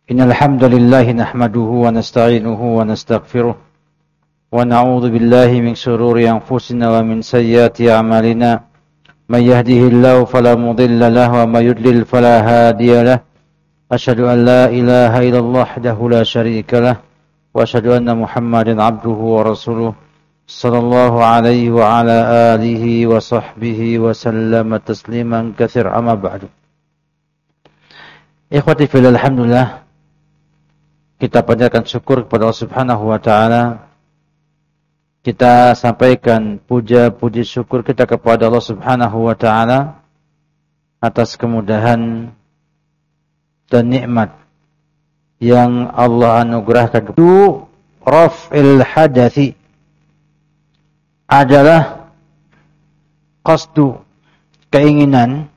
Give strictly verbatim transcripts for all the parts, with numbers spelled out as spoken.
Innal hamdalillah nahmaduhu wa nasta'inuhu wa nastaghfiruh wa na'udzu billahi min shururi anfusina wa min sayyiati a'malina may yahdihillahu fala mudilla lahu wa may yudlil fala hadiya lahu asyhadu an la ilaha illallah wahdahu la syarika lahu wa asyhadu anna Muhammadan 'abduhu wa rasuluh sallallahu alaihi wa ala alihi wa sahbihi wa sallama tasliman katsira amma ba'du. Ikhwati fillah, alhamdulillah kita panjatkan syukur kepada Allah Subhanahu wa taala. Kita sampaikan puja-puji syukur kita kepada Allah Subhanahu wa taala atas kemudahan dan nikmat yang Allah anugerahkan. Itu raf'il hadathi adalah qasdu, keinginan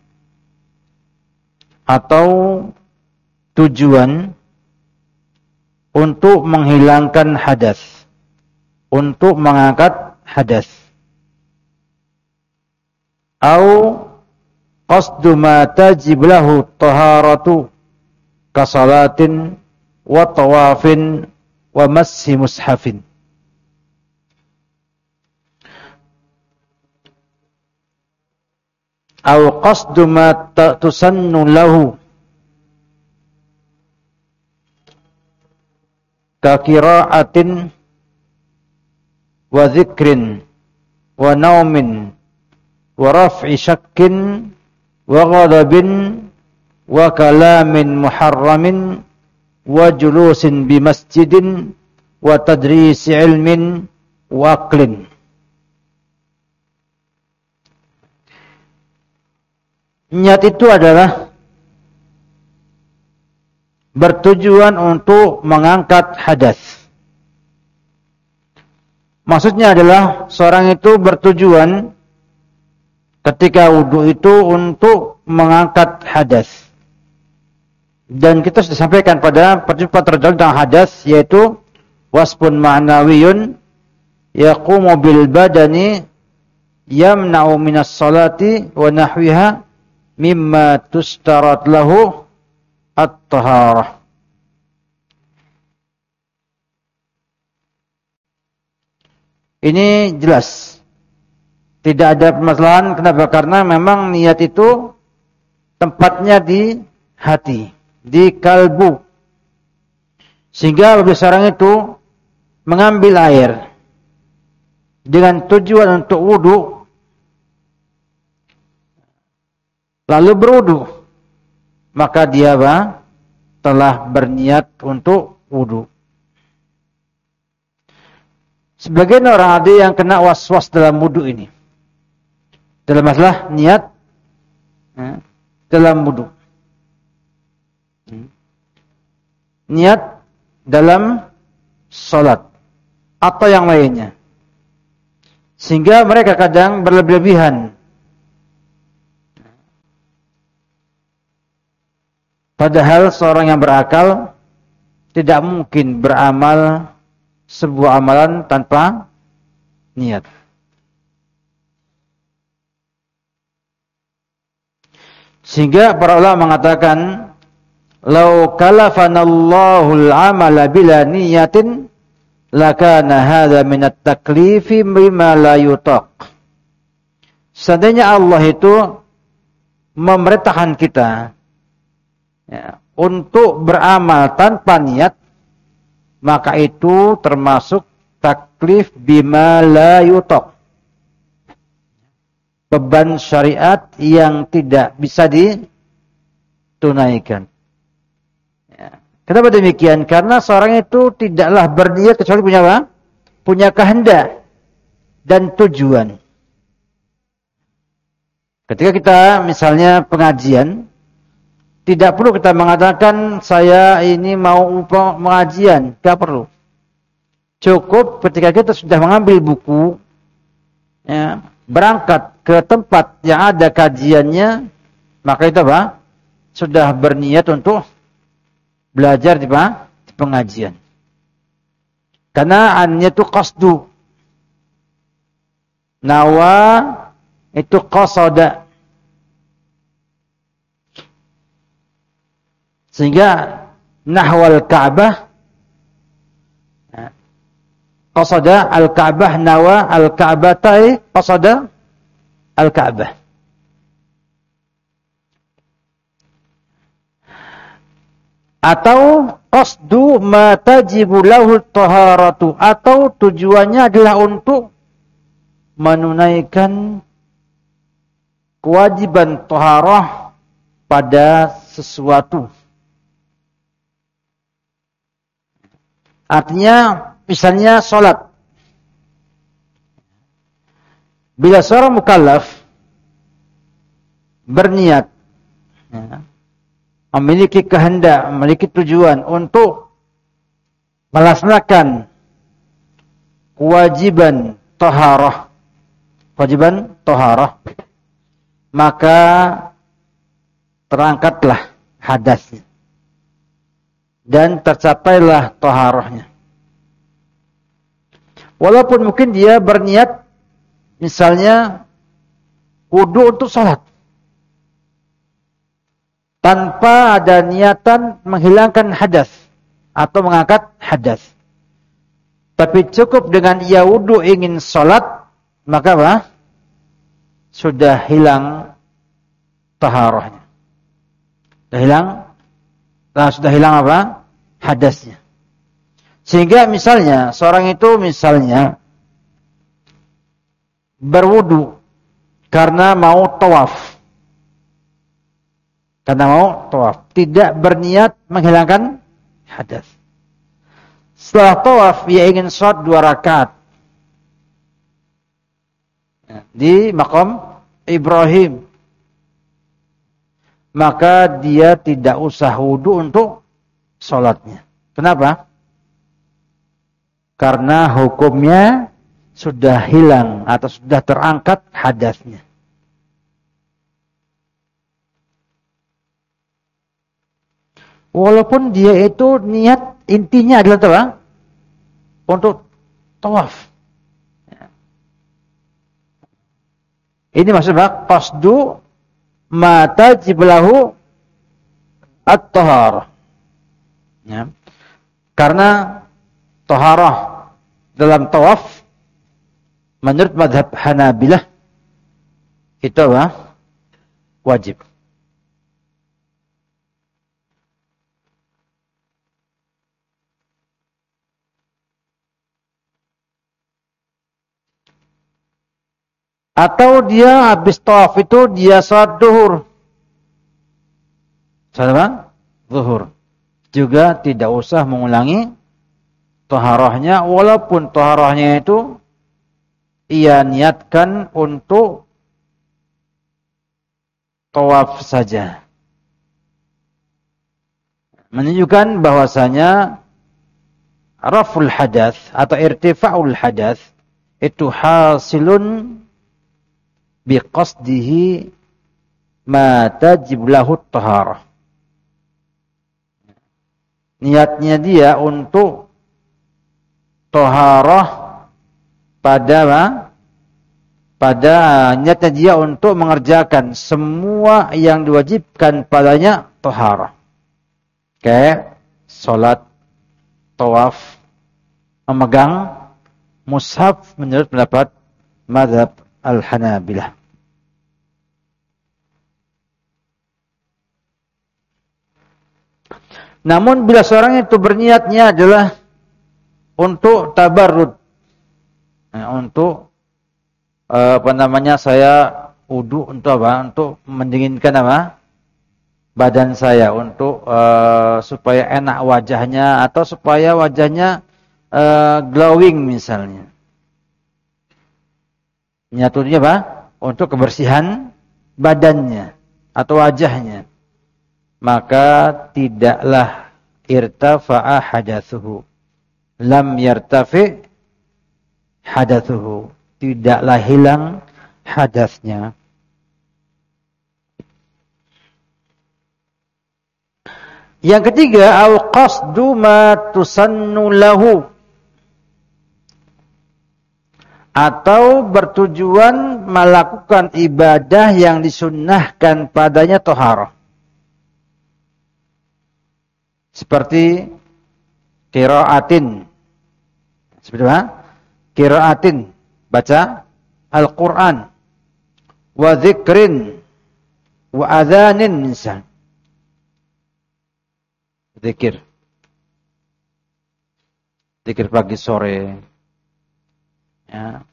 atau tujuan untuk menghilangkan hadas, untuk mengangkat hadas. Au qasdu ma tajib lahu taharatu kasalatin wa tawafin wa massi mushafin. Au qasdu ma tusannu lahu kakiraatin wa dzikrin wa naumin wa raf'i syakkin wa ghadabin wa kalamin muharramin wa julusin bi masjidin wa tadrisi ilmin wa aqlin. Niat itu adalah bertujuan untuk mengangkat hadas. Maksudnya adalah seorang itu bertujuan ketika wudu itu untuk mengangkat hadas. Dan kita sudah sampaikan pada perjumpaan terdahulu tentang hadas, yaitu wasfun ma'nawiyun yaqumu bil badani yamna'u minas salati wa nahwiha mimma tustarat lahu at-taharah. Ini jelas. Tidak ada permasalahan. Kenapa? Karena memang niat itu tempatnya di hati, di kalbu. Sehingga apabila seorang itu mengambil air dengan tujuan untuk wudu, lalu berwudu, maka dia apa? Telah berniat untuk wudu. Sebagian orang ada yang kena was-was dalam wudu ini, dalam masalah niat ya, dalam wudu, niat dalam salat atau yang lainnya, sehingga mereka kadang berlebih-lebihan. Padahal seorang yang berakal tidak mungkin beramal sebuah amalan tanpa niat. Sehingga para ulama mengatakan, "Lau kalafanallahu al-amala bila niyatin lakana hadza min at-taklifi bima la yutaq." Seandainya Allah itu memerintahkan kita ya, untuk beramal tanpa niat, maka itu termasuk taklif bima la yutaq, beban syariat yang tidak bisa ditunaikan. Ya. Kenapa demikian? Karena seorang itu tidaklah berniat kecuali punya apa? Punya kehendak dan tujuan. Ketika kita misalnya pengajian, tidak perlu kita mengatakan saya ini mau pengajian, tidak perlu. Cukup ketika kita sudah mengambil buku, ya, berangkat ke tempat yang ada kajiannya, maka itu apa? Sudah berniat untuk belajar di, di pengajian. Karena annya itu qasdu. Nawa itu qasada. Sehingga nahwal Ka'bah, qasada al-Ka'bah, nawa al-Ka'batai, qasada al-Ka'bah. Atau qasdu ma tajibu lahu taharatu, atau tujuannya adalah untuk menunaikan kewajiban taharah pada sesuatu. Artinya misalnya salat. Bila seorang mukallaf berniat, ya, memiliki kehendak, memiliki tujuan untuk melaksanakan kewajiban taharah, kewajiban taharah, maka terangkatlah hadasnya dan tercapailah taharahnya. Walaupun mungkin dia berniat misalnya wudu untuk salat, tanpa ada niatan menghilangkan hadas atau mengangkat hadas. Tapi cukup dengan ia wudu ingin salat, maka apa? Sudah hilang taharahnya. Sudah hilang, nah, sudah hilang apa? Hadasnya. Sehingga misalnya seorang itu misalnya berwudu karena mau tawaf. Karena mau tawaf, tidak berniat menghilangkan hadas. Setelah tawaf ia ingin sholat dua rakaat di maqam Ibrahim, maka dia tidak usah wudu untuk sholatnya. Kenapa? Karena hukumnya sudah hilang atau sudah terangkat hadasnya. Walaupun dia itu niat intinya adalah apa? Untuk tawaf. Ini maksudnya qasdu ma tajib lahu at-taharah. Ya. Karena taharah dalam tawaf menurut mazhab Hanabilah itu apa? Wajib. Atau dia habis tawaf itu dia salat zuhur. Salat zuhur. Juga tidak usah mengulangi taharahnya, walaupun taharahnya itu ia niatkan untuk tawaf saja. Menunjukkan bahwasanya raful hadath atau irtifa'ul hadath itu hasilun biqasdihi ma tajib lahu taharah. Niatnya dia untuk taharah pada pada niatnya dia untuk mengerjakan semua yang diwajibkan padanya taharah. Kayak salat, tawaf, memegang mushaf menurut pendapat mazhab Al-Hanabilah. Namun bila seorang itu berniatnya adalah untuk tabarrud, nah, untuk uh, apa namanya saya wudu untuk apa? Untuk mendinginkan apa? Badan saya, untuk uh, supaya enak wajahnya atau supaya wajahnya uh, glowing misalnya. Niatnya apa? Untuk kebersihan badannya atau wajahnya. Maka tidaklah irtafa'a hadatsuhu. Lam yartafi hadatsuhu. Tidaklah hilang hadasnya. Yang ketiga, au qasdu ma tusannu lahu. Atau bertujuan melakukan ibadah yang disunnahkan padanya taharah. Seperti qiraatin. Seperti apa? Qiraatin, baca Al-Qur'an. Wa dzikrin wa adzanin misal. Zikir. Zikir pagi sore. Ya.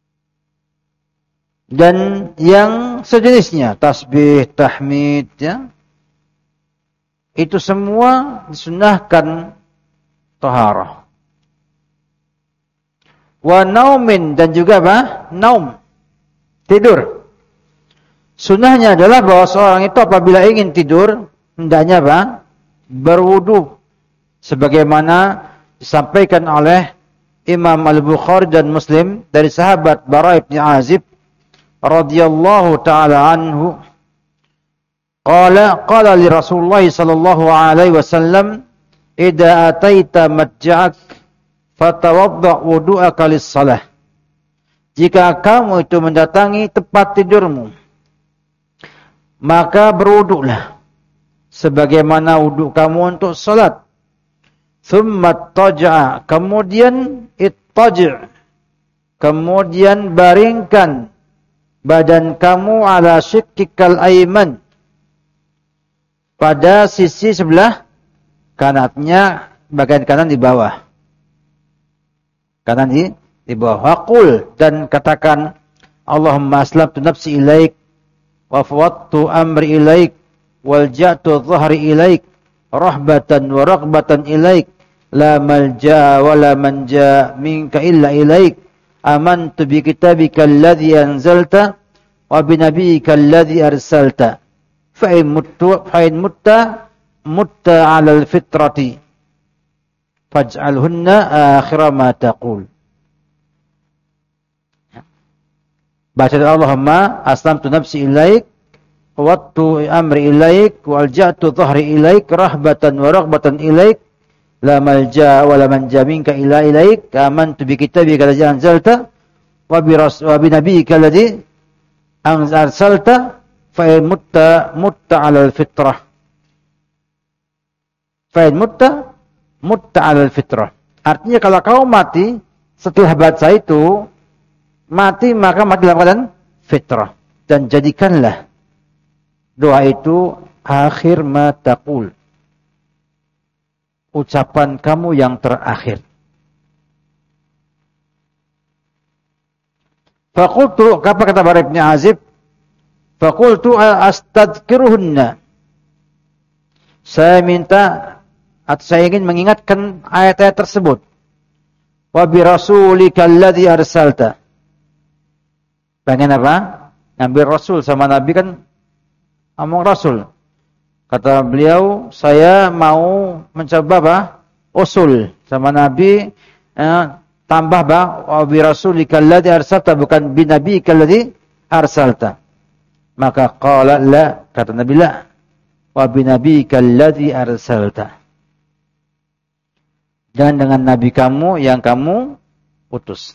Dan yang sejenisnya, tasbih, tahmid, ya. Itu semua disunahkan taharah. Wa naumin, dan juga apa? Naum. Tidur. Sunnahnya adalah bahwa seorang itu apabila ingin tidur, hendaknya apa? Berwudu. Sebagaimana disampaikan oleh Imam Al-Bukhari dan Muslim dari sahabat Bara bin Azib radhiyallahu taala anhu, qala qala li Rasulullah sallallahu alaihi wasallam, idza ataita madja'ak fatawadda wudu'aka lis-shalah. Jika kamu itu mendatangi tempat tidurmu, maka berwuduklah sebagaimana wuduk kamu untuk salat. Thumma taja'a, kemudian ittaji', kemudian baringkan badan kamu ala syiqqikal ayman, pada sisi sebelah kanannya, bagian kanan di bawah. Kanan di di bawah. Waqul, dan katakan, Allahumma aslamtu nafsi ilaik wa fawwadtu amri ilaik walja'tu dhahri ilaik rahbatan wa raghbatan ilaik la malja wa la manja minka illa ilaik amantu bi kitabika alladhi anzalta wa bi nabiyyika alladhi arsalta fa in mutta fa in mutta mutta 'ala al-fitrati faj'alhunna akhira ma taqul. Baca Allahumma aslamtu nafsi ilaik wa wattu amri ilaik wa alja'tu dhahri ilaik rahbatan wa raghbatan ilaik la malja wa la manja minka illa ilaik amantu bi kitabika alladhi anzalta wa bi rasul wa bi nabiyyika alladhi arsalta fa in mutta mutta 'ala al-fitrah fa in mutta mutta 'ala al-fitrah. Artinya kalau kau mati setelah baca itu, mati maka mati dalam keadaan fitrah, dan jadikanlah doa itu akhir ma taqul, ucapan kamu yang terakhir. Faqultu, apa kata Bara bin Azib? Faqultu astadzkiruhunna. Saya minta atau saya ingin mengingatkan ayat-ayat tersebut. Wa bi rasulika alladhi arsalta. Pengen apa? Ngambil Rasul, sama Nabi kan ngomong Rasul. Kata beliau, saya mau mencoba apa? Usul sama Nabi, eh, tambah apa? Wa bi rasulika alladhi arsalta, bukan bi nabiyyika alladhi arsalta. Maka qala la, kata Nabi, la. Wa bi nabiyyika alladhi arsalta. Dan dengan nabi kamu yang kamu utus.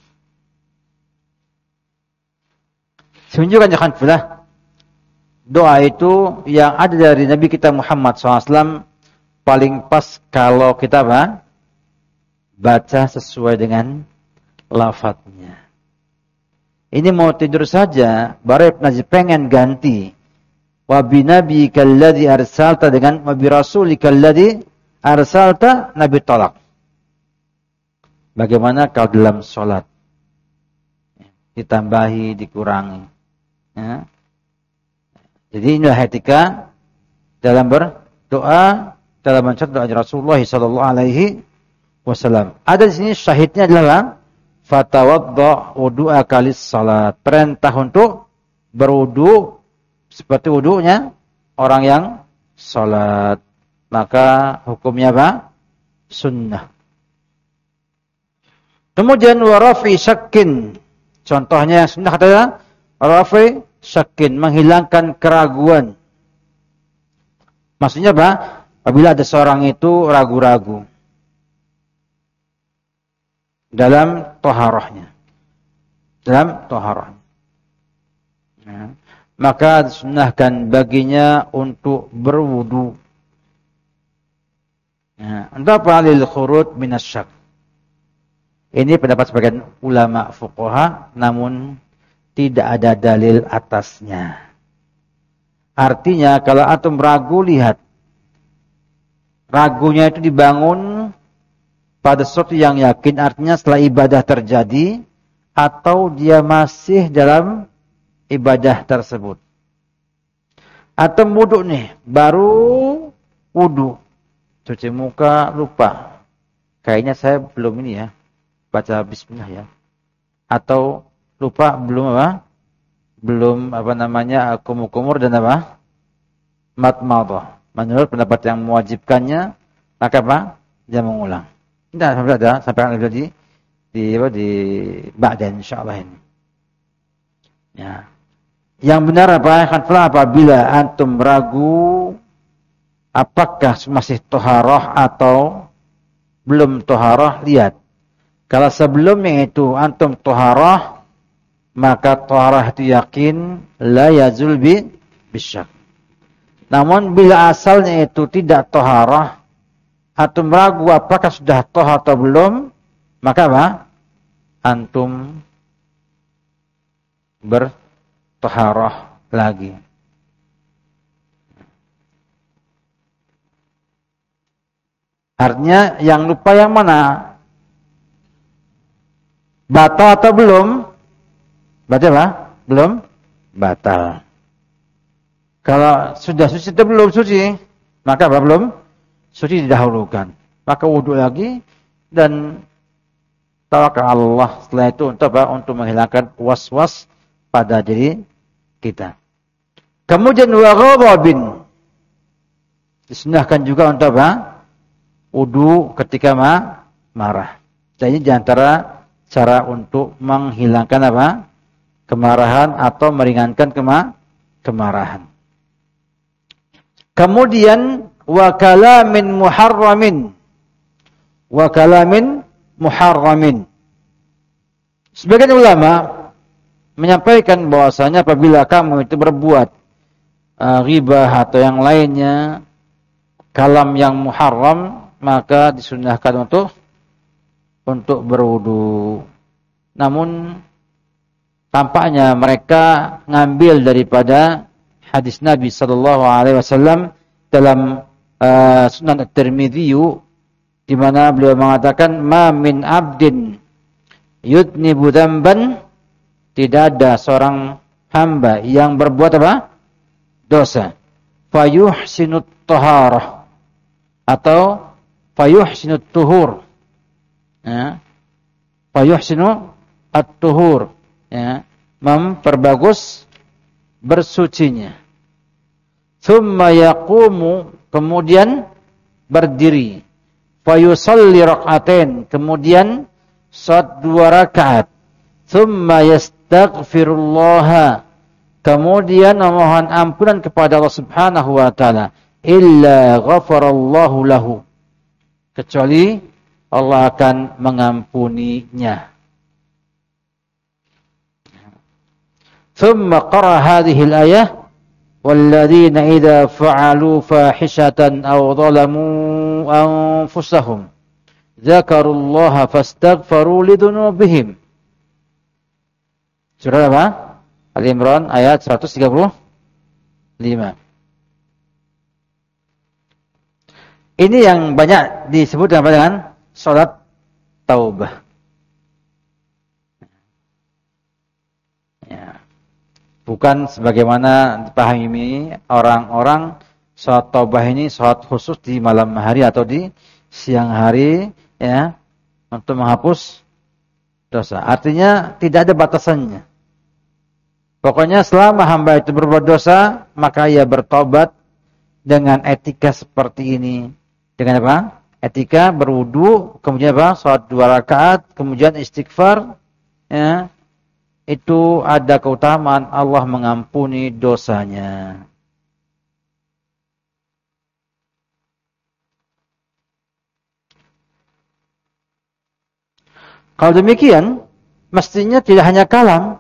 Menunjukkan jangan pula doa itu yang ada dari Nabi kita Muhammad shallallahu alaihi wasallam paling pas kalau kita apa? Baca sesuai dengan lafadznya. Ini mau tidur saja, Bara bin Azib pengen ganti wa bi nabiyyika alladhi arsalta dengan wa bi rasulika alladhi arsalta, Nabi tolak. Bagaimana kalau dalam sholat? Ditambahi, dikurangi. Ya. Jadi inilah etika dalam berdoa, dalam mencatat doa Rasulullah sallallahu alaihi wasallam. Ada di sini syahidnya adalah fatawadda wudu'aka lis-salat. Perintah untuk berwudu seperti wudunya orang yang salat. Maka hukumnya apa? Sunnah. Kemudian warafi syakkin. Contohnya sunnah adalah warafi syakkin, menghilangkan keraguan. Maksudnya apa? Apabila ada seorang itu ragu-ragu dalam taharahnya, dalam taharahnya, ya, maka disunnahkan baginya untuk berwudu. Ya, untuk apa? Lil khurud minasyak. Ini pendapat sebagian ulama fuqaha, namun tidak ada dalil atasnya. Artinya kalau antum ragu, lihat. Ragunya itu dibangun pada sesuatu yang yakin, artinya setelah ibadah terjadi, atau dia masih dalam ibadah tersebut. Atau wudu nih, baru wudu. Cuci muka, lupa. Kayaknya saya belum ini ya, baca bismillah ya. Atau lupa, belum apa? Belum apa namanya, kumur-kumur dan apa? Matmadah. Menurut pendapat yang mewajibkannya, maka apa? Dia mengulang. Tidak sampai ada, sampai ada di di apa di ba'dan insyaallah ini. Ya. Yang benar apa? Katakanlah apabila antum ragu apakah masih toharoh atau belum toharoh, lihat. Kalau sebelumnya itu antum toharoh, maka toharoh itu yakin la yazul bi bisyak. Namun bila asalnya itu tidak toharoh, antum ragu apakah sudah tohar atau belum, maka apa? Antum bertoharoh lagi. Artinya yang lupa yang mana? Batal atau belum? Berarti apa? Belum batal. Kalau sudah suci atau belum suci, maka apa? Belum suci didahulukan. Maka wudu lagi dan tawakal Allah setelah itu untuk apa? Untuk menghilangkan was-was pada diri kita. Kemudian wa ghadabin. Disunahkan juga untuk apa? Wudu ketika ma marah. Jadi di antara cara untuk menghilangkan apa? Kemarahan atau meringankan kema kemarahan. Kemudian wa kalamin muharramin. Wa kalamin muharramin. Sebagian ulama menyampaikan bahwasanya apabila kamu itu berbuat uh, ghibah atau yang lainnya, kalam yang muharram, maka disunahkan untuk untuk berwudu. Namun tampaknya mereka ngambil daripada hadis Nabi sallallahu alaihi wasallam dalam uh, Sunan At-Tirmidzi, di mana beliau mengatakan ma min abdin yudnibu dzamban, tidak ada seorang hamba yang berbuat apa? Dosa. Fayuhsinut taharah atau fayuhsinut tuhur. Ya. Fayuhsinu at-tuhur, ya, memperbagus bersucinya. Tsumma yaqumu, kemudian berdiri. Fayusalli rak'atain, kemudian salat dua rakaat. Tsumma yastaghfirullah, kemudian memohon ampunan kepada Allah Subhanahu wa taala. Illa ghafarallahu lahu, kecuali Allah akan mengampuninya. Thumma qara hadhihi al-ayah walladzina idza fa'alu fahishatan aw dhalamu anfusahum dzakarullaha fastaghfaru lidunubihim. Surah apa? Al-Imran ayat seratus tiga puluh lima. Ini yang banyak disebut dengan, dengan salat taubah. Ya. Bukan sebagaimana dipahami orang-orang salat taubah ini salat khusus di malam hari atau di siang hari, ya, untuk menghapus dosa. Artinya tidak ada batasannya. Pokoknya selama hamba itu berbuat dosa, maka ia bertobat dengan etika seperti ini. Dengan apa? Etika berwudu, kemudian apa? Salat dua rakaat, kemudian istighfar, ya. Itu ada keutamaan Allah mengampuni dosanya. Kalau demikian, mestinya tidak hanya kalam,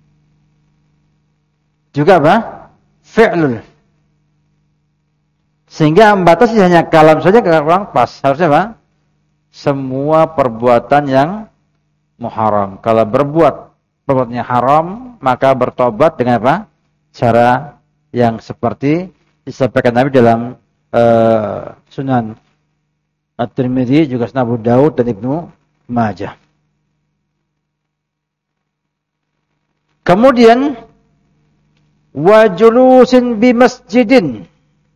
juga apa? Fi'lul. Sehingga membatasi hanya kalam saja kurang pas. Harusnya apa? Semua perbuatan yang muharam. Kalau berbuat perbuatannya haram, maka bertobat dengan apa? Cara yang seperti disampaikan Nabi dalam uh, Sunan At-Tirmidzi, juga Sunan Abu Daud dan Ibnu Majah. Kemudian wa julusin bi masjidin.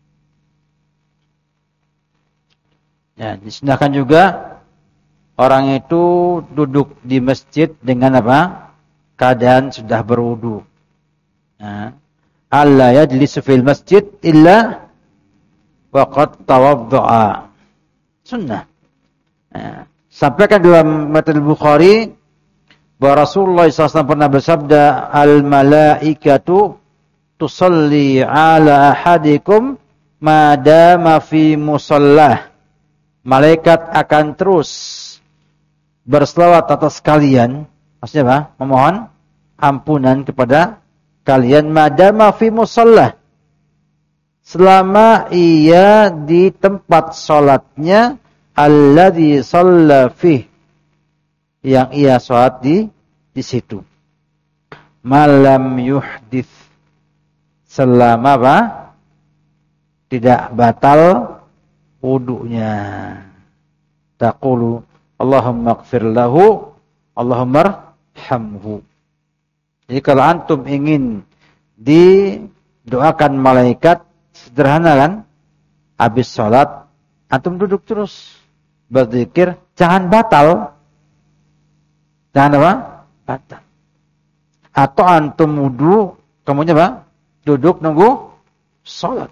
Ya, disunahkan juga orang itu duduk di masjid dengan apa? Keadaan sudah berwudu. Ya. Alla yajlisu fil masjid illa waqad tawadda'a. Sunnah. Ya. Sampaikan dalam Muwatta Bukhari bahwa Rasulullah shallallahu alaihi wasallam pernah bersabda, al-malaikatu tusalli ala ahadikum madama fi musallah. Malaikat akan terus berselawat atas kalian, maksudnya apa? Memohon ampunan kepada kalian madama fi musallah, selama ia di tempat salatnya alladzi shalla fi, yang ia salat di di situ. Malam yuhdits, selama apa? Tidak batal wudunya. Taqulu Allahumma ighfir lahu, Allahumma arhamhu. Jadi kalau antum ingin didoakan malaikat, sederhana kan? Habis sholat, antum duduk terus berzikir, jangan batal. Jangan apa? Batal. Atau antum wudu, kemudian apa? Duduk nunggu sholat.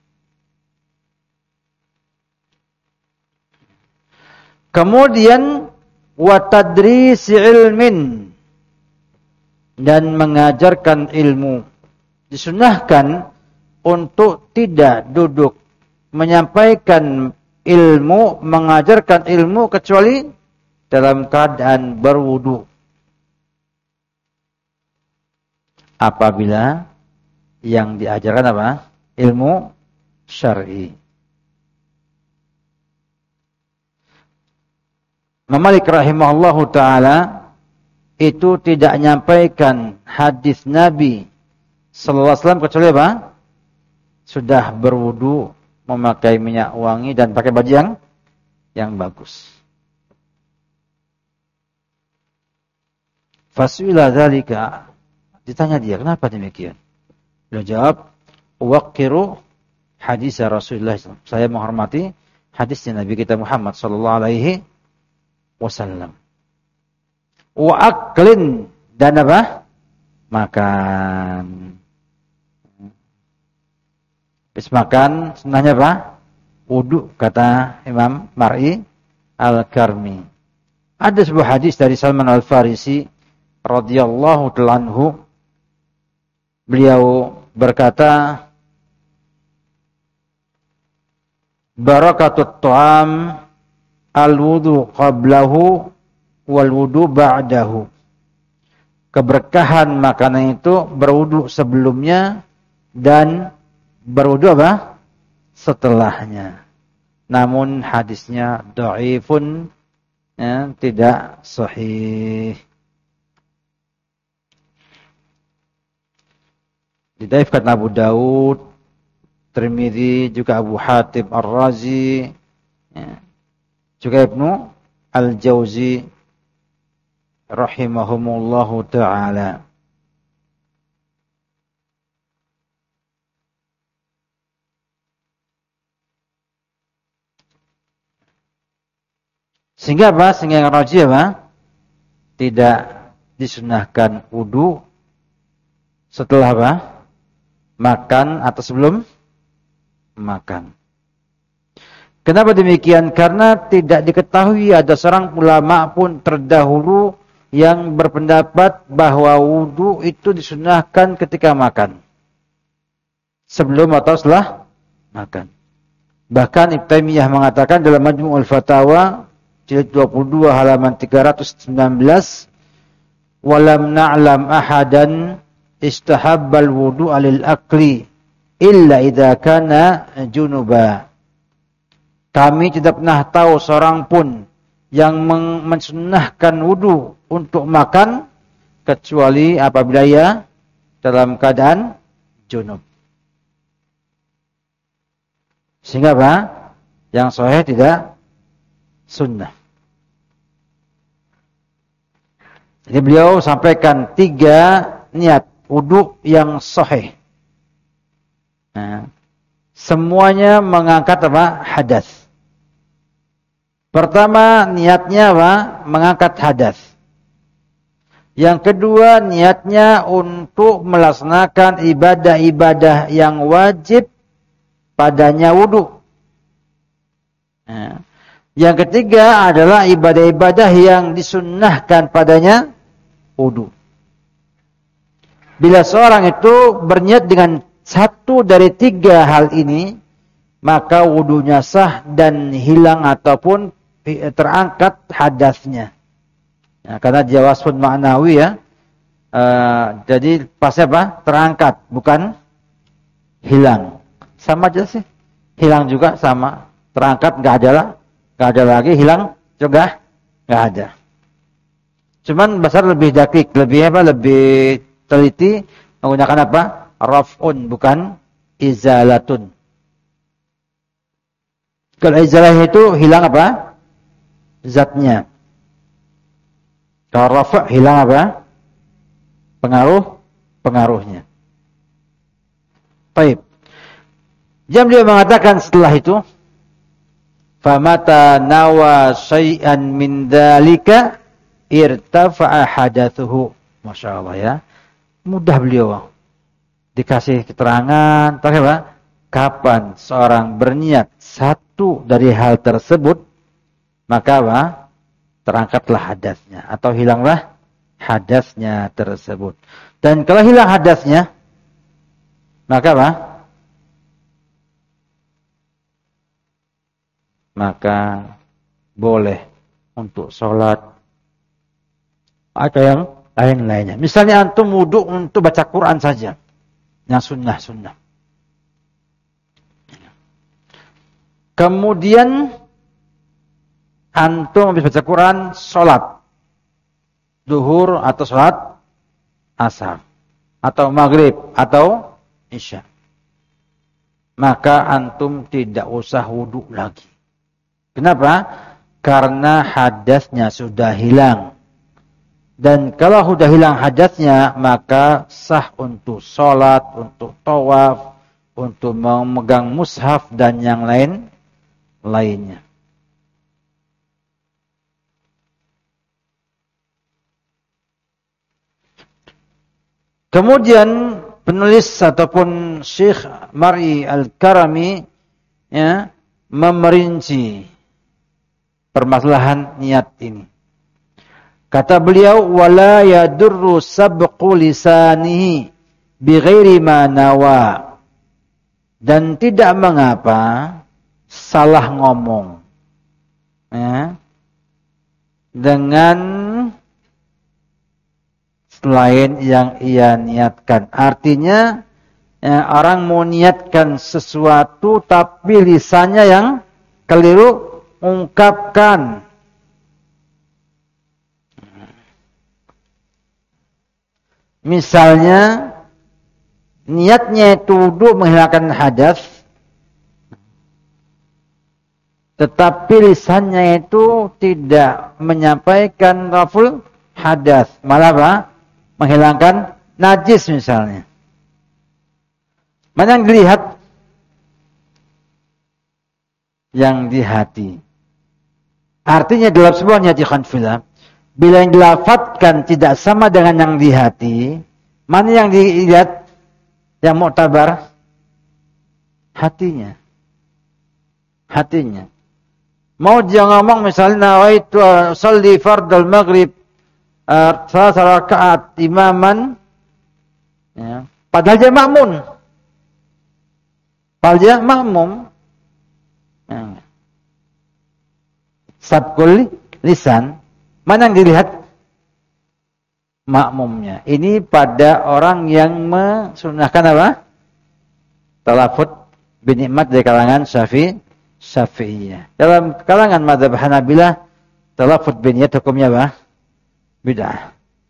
Kemudian wa tadrisi ilmin, dan mengajarkan ilmu. Disunahkan untuk tidak duduk menyampaikan ilmu, mengajarkan ilmu kecuali dalam keadaan berwudu. Apabila yang diajarkan apa? Ilmu syar'i. Imam Malik rahimahullahu ta'ala itu tidak menyampaikan hadis Nabi sallallahu alaihi wasallam kecuali apa? Sudah berwudu, memakai minyak wangi dan pakai baju yang yang bagus. Fasuila dzalika, ditanya dia, kenapa demikian? Dia jawab, waqiru hadis Rasulullah sallallahu alaihi wasallam. Saya menghormati hadisnya Nabi kita Muhammad sallallahu alaihi wasallam. Wa aklin, dan apa? Makan. Habis makan, sunnahnya apa? Wudu, kata Imam Mar'i Al-Karmi. Ada sebuah hadis dari Salman Al-Farisi radhiyallahu ta'ala anhu. Beliau berkata, barakatut ta'am al-wudu qablahu wal wudu ba'dahu. Keberkahan makanan itu berwudu sebelumnya dan berwudu apa? Setelahnya. Namun hadisnya dhaifun, ya, tidak sahih. Didhaifkan Abu Daud, Tirmidzi, juga Abu Hatim Ar-Razi, ya, juga Ibnu Al-Jauzi rahimahumullahu ta'ala. Sehingga apa? Sehingga yang rajih apa? Tidak disunahkan wudu setelah apa? Makan atau sebelum makan. Kenapa demikian? Karena tidak diketahui ada seorang ulama pun terdahulu yang berpendapat bahwa wudu itu disunahkan ketika makan, sebelum atau setelah makan. Bahkan Ibnu Taimiyah mengatakan dalam Majmu'ul Fatawa jilid dua puluh dua halaman tiga ratus sembilan belas, "Walam na'lam ahadan istahabbal wudu'a lil akli illa idza kana junuba. Kami tidak pernah tahu seorang pun yang mensunnahkan wudu untuk makan kecuali apabila ia dalam keadaan junub. Sehingga apa? Yang sahih tidak sunnah. Jadi beliau sampaikan tiga niat wudu yang sahih. Nah, semuanya mengangkat apa? Hadas. Pertama niatnya apa? Mengangkat hadas. Yang kedua niatnya untuk melaksanakan ibadah-ibadah yang wajib padanya wudu. Nah, yang ketiga adalah ibadah-ibadah yang disunnahkan padanya wudu. Bila seorang itu berniat dengan satu dari tiga hal ini, maka wudunya sah dan hilang ataupun terangkat hadasnya. Ya, karena dia wasfun ma'nawi ya. Uh, jadi pasnya apa? Terangkat, bukan hilang. Sama aja sih. Hilang juga sama. Terangkat nggak ada lah, nggak ada lagi. Hilang juga nggak ada. Cuman besar lebih dakik, lebih apa? Lebih teliti menggunakan apa? Raf'un, bukan izalatun. Kalau izalah itu hilang apa? Zatnya. Kalau rafa' hilang apa? Pengaruh, pengaruhnya. Baik. Jam dia mengatakan setelah itu, famata nawa syai'an min dzalika irtafa'a hadatsuhu. Masya Allah ya. Mudah beliau. Dikasih keterangan, tahu apa? Kapan seorang berniat satu dari hal tersebut, maka apa? Terangkatlah hadasnya atau hilanglah hadasnya tersebut. Dan kalau hilang hadasnya, maka apa? Maka boleh untuk sholat atau yang lain-lainnya. Misalnya antum wudu untuk baca Quran saja, yang sunnah-sunnah. Kemudian antum habis baca Quran, sholat duhur atau sholat asar atau maghrib atau isya, maka antum tidak usah wudu lagi. Kenapa? Karena hadasnya sudah hilang. Dan kalau sudah hilang hadasnya, maka sah untuk sholat, untuk tawaf, untuk memegang mushaf dan yang lain lainnya. Kemudian penulis ataupun Syekh Mar'i Al-Karami ya, memerinci permasalahan niat ini. Kata beliau, wala yadurru sabqu lisanihi bighairi ma nawa. Dan tidak mengapa salah ngomong ya, dengan selain yang ia niatkan. Artinya ya, orang mau niatkan sesuatu tapi lisannya yang keliru ungkapkan. Misalnya niatnya itu wudu menghilangkan hadas, tetapi lisannya itu tidak menyampaikan raful hadas, malah apa? Menghilangkan najis misalnya. Mana yang dilihat? Yang di hati. Artinya dalam sebuah niat ikhwan fillah, bila yang dilafatkan tidak sama dengan yang di hati, mana yang dilihat? Yang muktabar? Hatinya. Hatinya. Mau dia ngomong misalnya, nawaitu sholli fardal maghrib salah rakaat imaman, ya. Padahal dia makmum, padahal dia makmum. Ya. Sabkul lisan, mana yang dilihat? Makmumnya. Ini pada orang yang mensunahkan apa? talafut binikmat dari kalangan Syafi'i, Syafi'iyah. Dalam kalangan mazhab Hanabilah, talafut binikmat hukumnya apa? Bid'ah.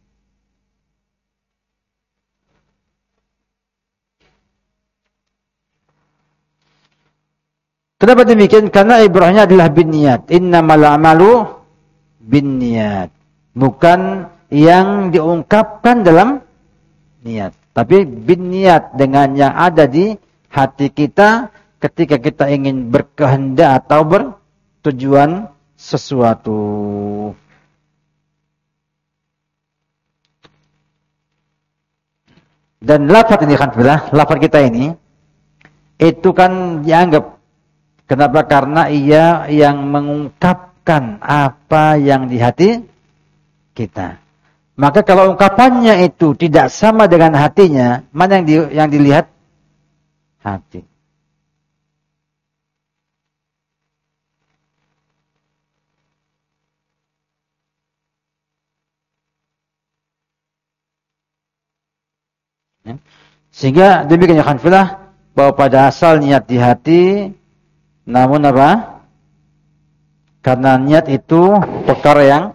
Kenapa demikian? Karena ibrahnya adalah binniyat. Innamal a'malu binniyat. Bukan yang diungkapkan dalam niat, tapi binniyat dengan yang ada di hati kita ketika kita ingin berkehendak atau bertujuan sesuatu. Dan lafaz ini kan sebenarnya, lafaz kita ini itu kan dianggap, kenapa? Karena ia yang mengungkapkan apa yang di hati kita. Maka kalau ungkapannya itu tidak sama dengan hatinya, mana yang di, yang dilihat? Hati. Ya. Sehingga demikian ya khanfilah, bahwa pada asal niat di hati, namun apa? Karena niat itu perkara yang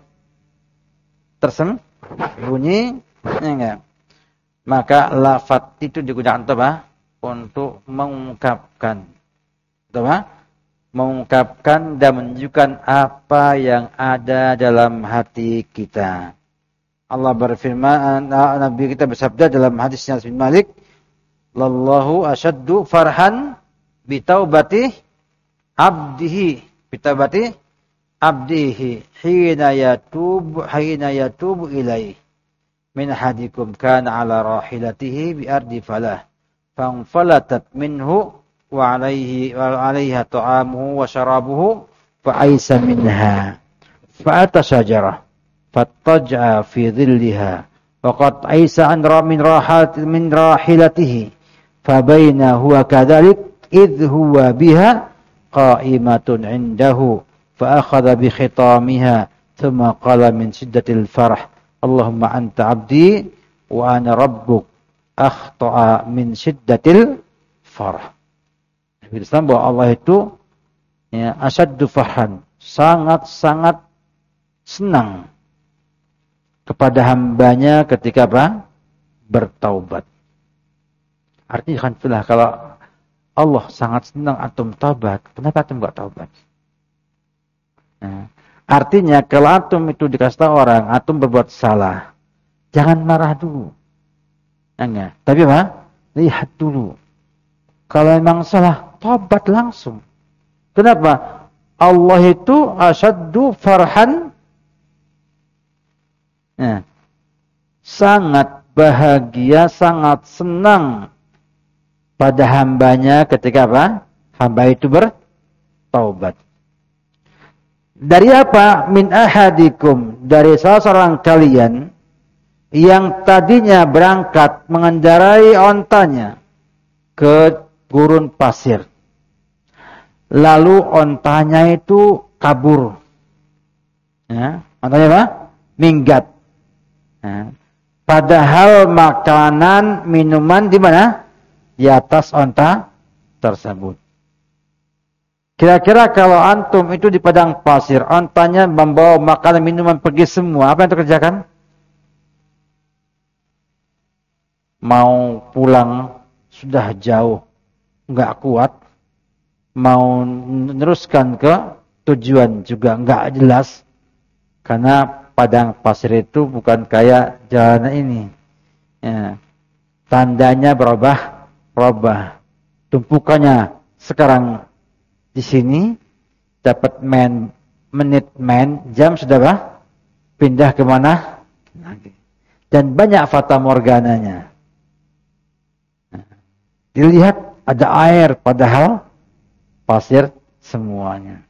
tersembunyi, ya enggak? Maka lafaz itu digunakan untuk apa? Untuk mengungkapkan, untuk apa? Mengungkapkan dan menunjukkan apa yang ada dalam hati kita. Allah berfirman, Nabi kita bersabda dalam hadisnya bin Malik, "Lallahu asyaddu farhan bitaubati abdihi, bitaubati abdihi hina yatub hina yatubu ilaih min hadikum kana ala rahilatihi bi ardi falah fanfalatat minhu wa alaihi wa alaiha ta'amuhu wa syarabuhu fa aisa minha fa ata syajarah fattaja fi dhilliha wa qad aisa an ra min rahat min rahilatihi fa baina huwa kadzalik idh huwa biha qa'imatun 'indahu فأخذ بخطامها ثم قال من شدة الفرح اللهم أنت عبدي وأنا ربك أخطأ من شدة الفرح. Nabi Islam bahwa Allah itu ya, asyaddu farhan, sangat-sangat senang kepada hambanya ketika apa? Bertaubat. Artinya kan kalau Allah sangat senang antum taubat, kenapa antum enggak taubat? Nah, artinya kalau antum itu dikasih tahu orang, antum berbuat salah, jangan marah dulu. Enggak. Tapi apa? Lihat dulu. Kalau memang salah, tobat langsung. Kenapa? Allah itu asyaddu farhan. Nah, sangat bahagia, sangat senang pada hambanya ketika apa? Hamba itu bertaubat. Dari apa? Min ahadikum, dari salah seorang kalian yang tadinya berangkat mengendarai ontanya ke gurun pasir. Lalu ontanya itu kabur. Ya, ontanya apa? Minggat. Ya. Padahal makanan, minuman di mana? Di atas onta tersebut. Kira-kira kalau antum itu di padang pasir, ontanya membawa makanan minuman pergi semua, apa yang terkerjakan? Mau pulang sudah jauh, nggak kuat. Mau meneruskan ke tujuan juga nggak jelas. Karena padang pasir itu bukan kayak jalan ini. Ya. Tandanya berubah-ubah. Tumpukannya sekarang di sini dapat men, menit men, jam sudah apa? Pindah ke mana? Dan banyak fata morgananya. Nah, dilihat ada air, padahal pasir semuanya.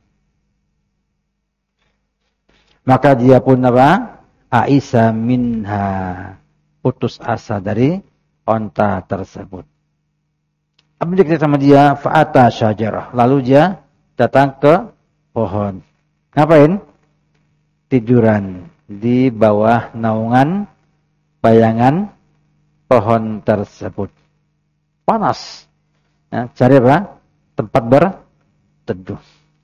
Maka dia pun apa? Aisa minha, putus asa dari onta tersebut. Apa yang dikatakan sama dia? Fa'ata syajarah. Lalu dia datang ke pohon. Ngapain? Tiduran di bawah naungan bayangan pohon tersebut. Panas. Ya, cari apa? Tempat berteduh.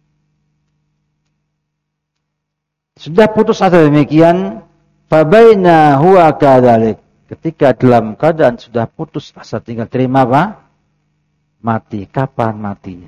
Sudah putus asa demikian, fabaina huwa kadzalik. Ketika dalam keadaan sudah putus asa, tinggal terima apa? Mati. Kapan matinya?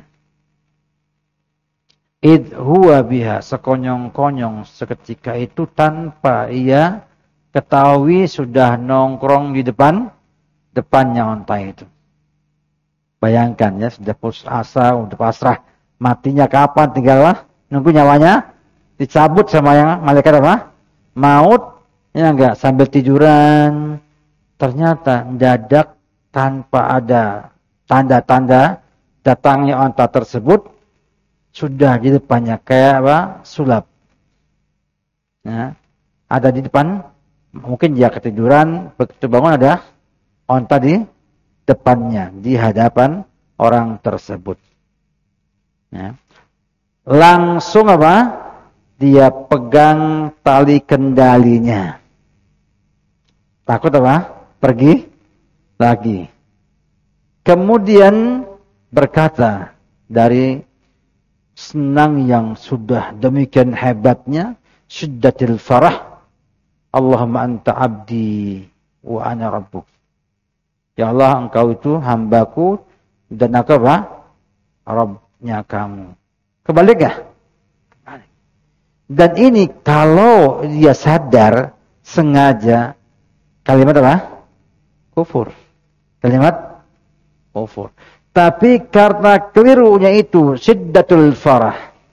Id huwa biha, sekonyong-konyong seketika itu tanpa ia ketahui sudah nongkrong di depan depannya onta itu. Bayangkan ya, sudah putus asa, sudah pasrah, matinya kapan? Tinggallah nunggu nyawanya dicabut sama yang malaikat apa? Maut. Ya enggak, sambil tiduran. Ternyata mendadak tanpa ada tanda-tanda datangnya onta tersebut, sudah di depannya kayak apa? Sulap. Ya, ada di depan, mungkin dia ketiduran, begitu bangun ada onta di depannya, di hadapan orang tersebut. Ya. Langsung apa? Dia pegang tali kendalinya. Takut apa? Pergi lagi. Kemudian berkata dari senang yang sudah demikian hebatnya, syiddatil farah, Allahumma anta abdi wa ana rabbuk. Ya Allah, engkau itu hambaku dan aku apa? Rabbnya kamu. Kebalik gak? Kebalik. Dan ini kalau dia sadar, sengaja, kalimat apa? Kufur. Kalimat kufur. Tapi karena kelirunya itu, syiddatul farah,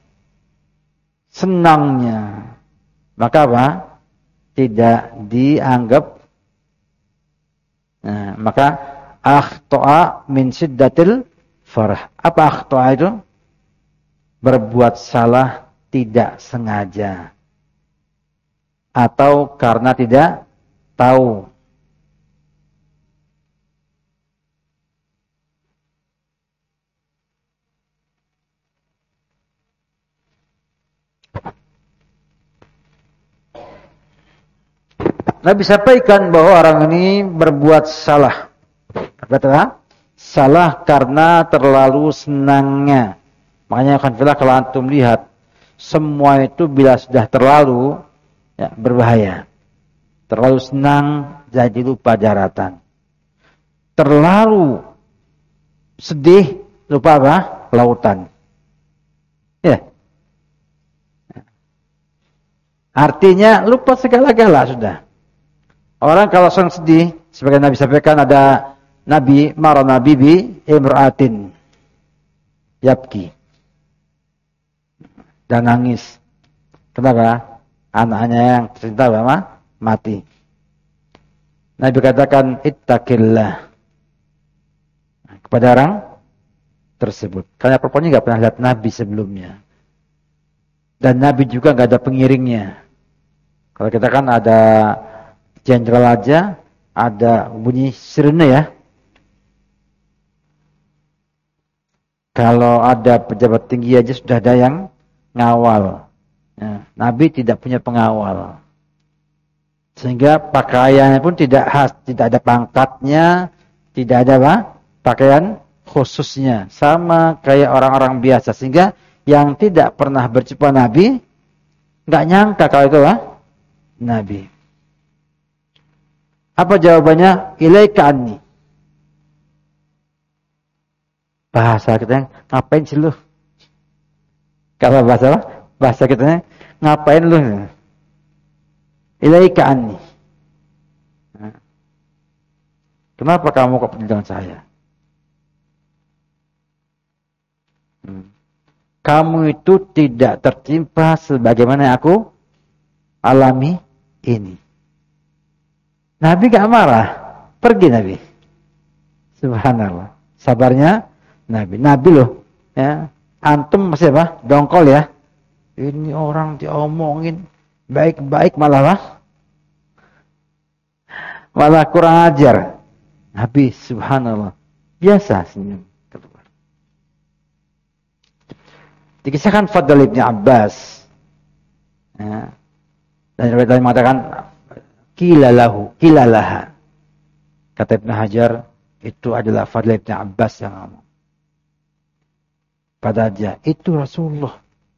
senangnya, maka apa? Tidak dianggap. Nah, maka akhto'a min syiddatil farah. Apa akhto'a itu? Berbuat salah tidak sengaja. Atau karena tidak tahu. Nabi sampaikan bahwa orang ini berbuat salah. Kata salah karena terlalu senangnya. Makanya akan fillah kalau antum lihat, semua itu bila sudah terlalu ya, berbahaya. Terlalu senang jadi lupa daratan. Terlalu sedih lupa apa? Lautan. Ya. Artinya lupa segala-gala sudah. Orang kalau sedang sedih, sebagai Nabi sampaikan ada Nabi marana bibi imra'atin yabki dan nangis. Kenapa? Anaknya yang tercinta apa? Mati. Nabi katakan ittaqillah kepada orang tersebut. Karena perempuannya nggak pernah lihat Nabi sebelumnya. Dan Nabi juga nggak ada pengiringnya. Kalau kita kan ada jenderal aja, ada bunyi sirene ya. Kalau ada pejabat tinggi aja sudah ada yang ngawal. Ya, Nabi tidak punya pengawal. Sehingga pakaiannya pun tidak khas, tidak ada pangkatnya, tidak ada apa? Pakaian khususnya. Sama kayak orang-orang biasa. Sehingga yang tidak pernah berjumpa Nabi, nggak nyangka kalau itu apa? Nabi. Apa jawabannya? Ilaika anni. Bahasa kita ngapain sih lu? Kalau bahasa apa? Bahasa kita ngapain lu? Ilaika anni. Kenapa kamu kok peduli dengan saya? Hmm. Kamu itu tidak tertimpa sebagaimana aku alami ini. Nabi gak marah, pergi Nabi. Subhanallah. Sabarnya Nabi. Nabi loh, ya. Antum masih apa? Dongkol ya. Ini orang diomongin baik-baik malah lah. Malah kurang ajar. Nabi subhanallah. Biasa senyum keluar. Dikisahkan Fadl Ibn Abbas. Ya. Dan riwayat lain mengatakan kilalahu, kilalaha. Kata Ibn Hajar, itu adalah Fadl Ibn Abbas yang ngomong. pada dia. Itu Rasulullah.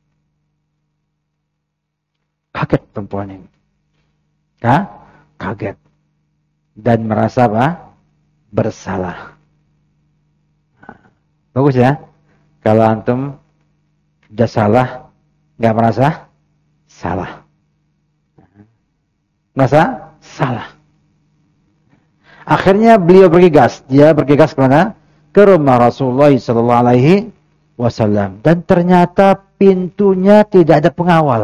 Kaget perempuan ini. Hah? Kaget. Dan merasa apa? Bersalah. Bagus ya. Kalau antum sudah salah, nggak merasa salah. Merasa salah. Akhirnya beliau bergegas. Dia bergegas kemana? Ke rumah Rasulullah Sallallahu Alaihi Wasallam. Dan ternyata pintunya tidak ada pengawal.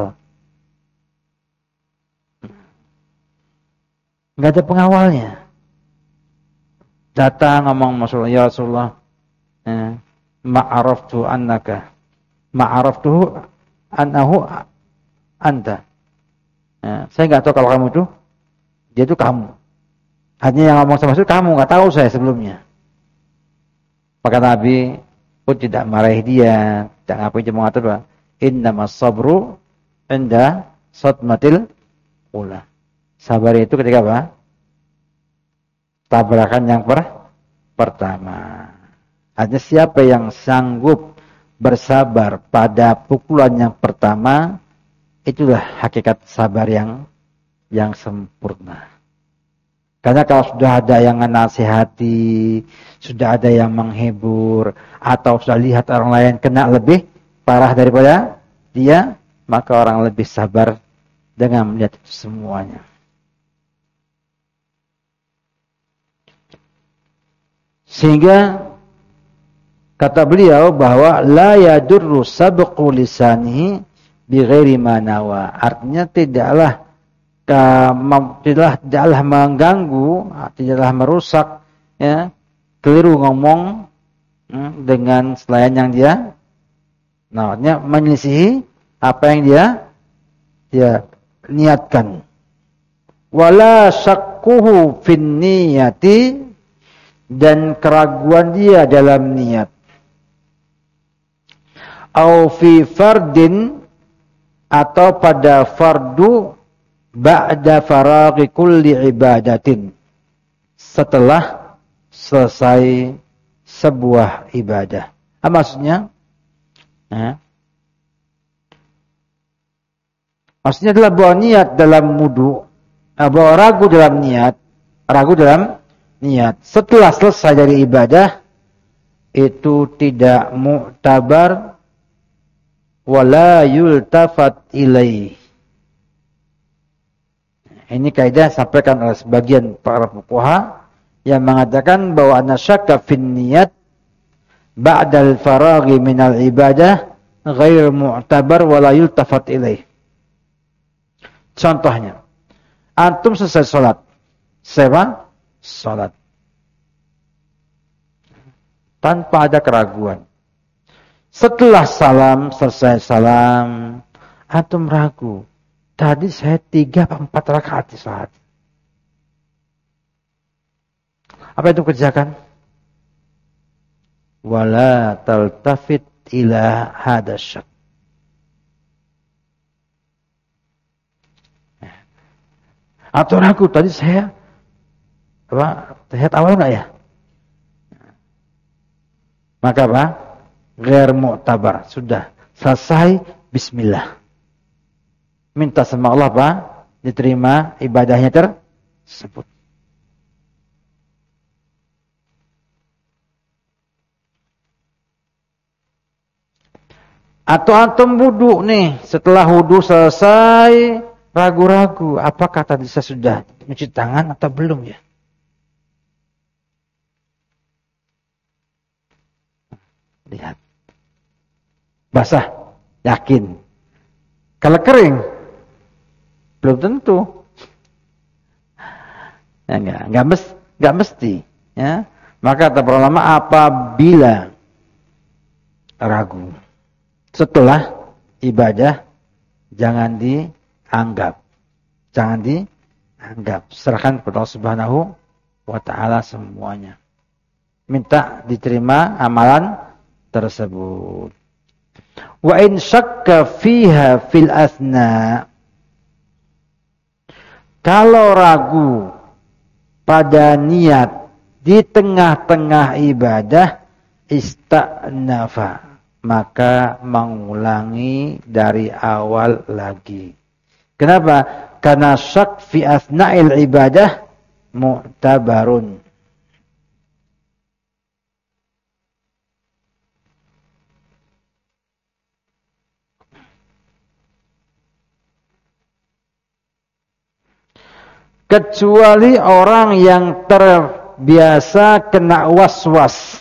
Nggak ada pengawalnya. Datang ngomong Rasulullah, ya Rasulullah, eh, ma'araftu annaka, ma'araftuhu annahu anta. Eh, saya nggak tahu kalau kamu itu, dia itu kamu. Hanya yang ngomong sama saya kamu, nggak tahu saya sebelumnya. Maka Nabi pun tidak marahi dia, tidak ngapain, cuma mengatakan apa? Innamas sabru inda sadmatil ula. Sabar itu ketika apa? Tabrakan yang per pertama. Artinya siapa yang sanggup bersabar pada pukulan yang pertama, itulah hakikat sabar yang yang sempurna. Karena kalau sudah ada yang menasihati, sudah ada yang menghibur, atau sudah lihat orang lain kena lebih parah daripada dia, maka orang lebih sabar dengan melihat itu semuanya. Sehingga kata beliau bahwa la yadurru sabqu lisanihi bighairi ma nawa. Artinya tidaklah tidaklah tidaklah mengganggu, tidaklah merusak ya, keliru ngomong ya, dengan selain yang dia nah, artinya menyelisihi apa yang dia dia niatkan. Wala syakkuhu fin niyati, dan keraguan dia dalam niat. Au fi fardin, atau pada fardu ba'da faraghi kulli ibadatin, setelah selesai sebuah ibadah. Apa maksudnya? Nah, maksudnya adalah bahwa niat dalam wudu, bahwa ragu dalam niat, ragu dalam niat setelah selesai dari ibadah itu tidak mu'tabar wala yultafat ilaih. Ini kaidah sampaikan oleh sebagian para fuqaha yang mengatakan bahwa anasyakka fin niyat ba'dal faraghi minal ibadah ghair mu'tabar wala yultafat ilaih. Contohnya, antum selesai salat, selesai salat tanpa ada keraguan. Setelah salam, selesai salam, antum ragu. Tadi saya tiga atau empat rakaat di salat. Apa itu kerjakan? Wala taltafit ila hadasyak. Atau ragu, tadi saya apa? Tahiyat awal enggak ya? Maka apa? Ghair mu'tabar. Sudah selesai, bismillah. Minta sama Allah apa? Diterima ibadahnya tersebut. Atau antum wudu nih, setelah wudu selesai ragu-ragu, apakah tadi saya sudah mencuci tangan atau belum ya? Lihat. Basah, yakin. Kalau kering, belum tentu. Ya, enggak, enggak, mes, enggak mesti. Ya. Maka kata para ulama, apabila ragu setelah ibadah, jangan dianggap. Jangan dianggap. Serahkan kepada Allah Subhanahu wa ta'ala semuanya. Minta diterima amalan tersebut. Wa in syakka fiha fil asna, kalau ragu pada niat di tengah-tengah ibadah, istanafa, maka mengulangi dari awal lagi. Kenapa? Karena syak fi athna'il ibadah mu'tabarun. Kecuali orang yang terbiasa kena was-was.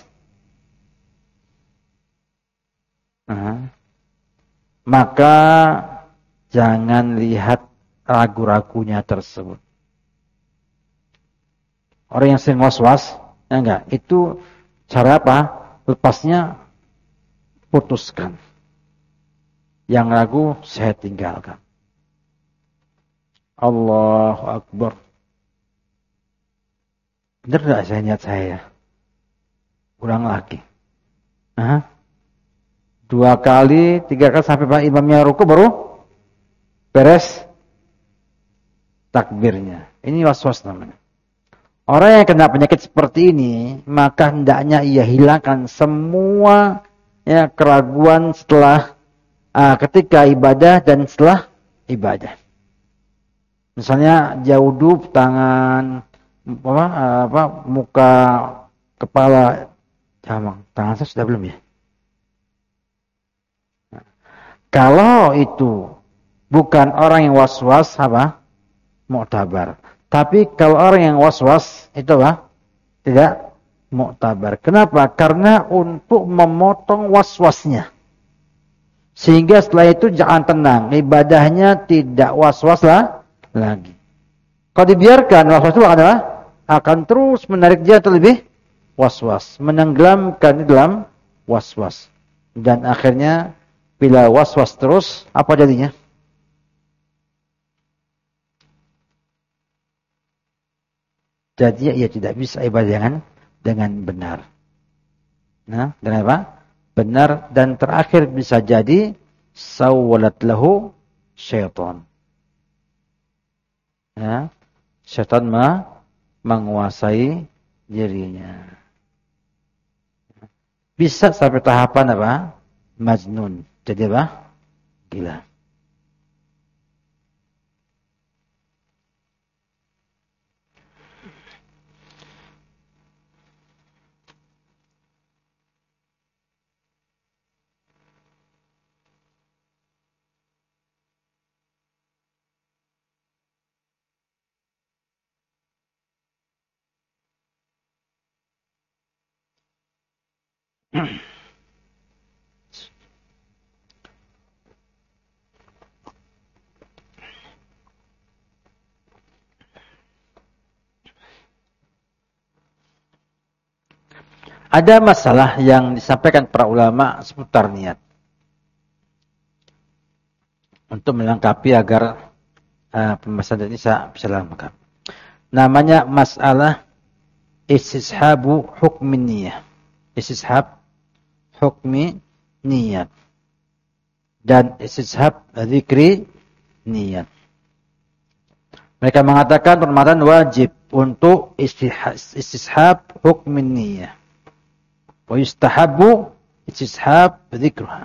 Nah, maka jangan lihat ragu-ragunya tersebut. Orang yang sering was-was, ya enggak, itu cara apa? Lepasnya putuskan. Yang ragu saya tinggalkan. Allahu Akbar. Benar tidak saya niat saya? Ulang lagi. Aha. Dua kali, tiga kali sampai Pak imamnya ruku baru beres takbirnya. Ini was-was namanya. Orang yang kena penyakit seperti ini, maka hendaknya ia hilangkan semua ya, keraguan setelah uh, ketika ibadah dan setelah ibadah. Misalnya jauh duduk tangan apa, apa muka kepala jamang tangan saya sudah belum ya? Nah, kalau itu bukan orang yang was-was apa? Mu'tabar. Tapi kalau orang yang was-was itu apa? Tidak mu'tabar. Kenapa? Karena untuk memotong was-wasnya. Sehingga setelah itu jangan tenang, ibadahnya tidak was-was lah lagi. Kalau dibiarkan was-was itu akan apa? Akan terus menarik dia terlebih was-was, menenggelamkan di dalam was-was. Dan akhirnya bila was-was terus, apa jadinya? Jadi ia tidak bisa ibadah dengan, dengan benar. Nah, dengan apa? Benar, dan terakhir bisa jadi sawwalat lahu syaitan. Ya, syaitan ma menguasai dirinya. Bisa sampai tahapan apa? Majnun. Jadi apa? Gila. Ada masalah yang disampaikan para ulama seputar niat. Untuk melengkapi agar uh, pembahasan ini bisa, bisa lengkap. Namanya masalah istishabu hukmi niyah. Istishab hukmi niat. Dan istishab zikri niat. Mereka mengatakan permasalahan wajib untuk istishab hukmi niyah. Wa yustahabbu istishab dzikruha.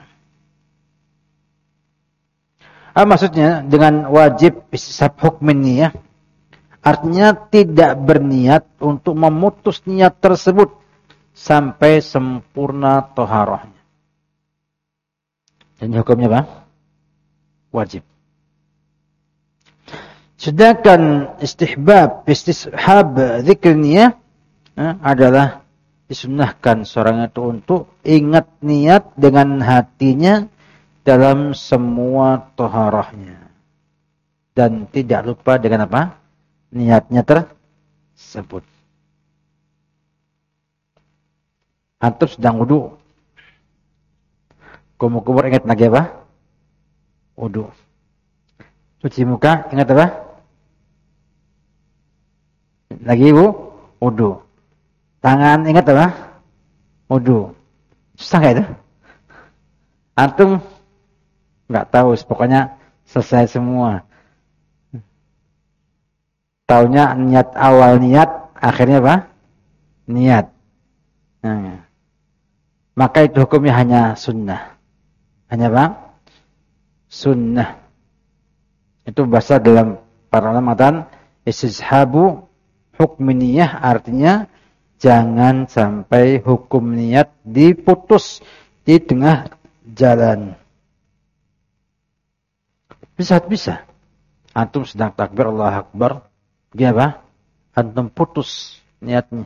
Apa maksudnya dengan wajib istishab hukmin niyah? Artinya tidak berniat untuk memutus niat tersebut sampai sempurna taharahnya. Dan hukumnya apa? Wajib. Sedangkan istihbab, istishab dzikr niyah eh, adalah disunnahkan seorang itu untuk ingat niat dengan hatinya dalam semua taharahnya. Dan tidak lupa dengan apa? Niatnya tersebut. Antum sedang wudu. Kumur-kumur ingat lagi apa? Wudu. Cuci muka ingat apa? Lagi wudu. Tangan ingat apa? Wudu. Susah nggak itu? Antum nggak tahu, pokoknya selesai semua. Taunya niat awal niat, akhirnya apa? Niat. Nah, maka itu hukumnya hanya sunnah. Hanya apa? Sunnah. Itu bahasa dalam para ulama dan istishabu hukm niyah, artinya jangan sampai hukum niat diputus di tengah jalan. Bisa-bisa antum sedang takbir Allahu Akbar, dia apa? Antum putus niatnya.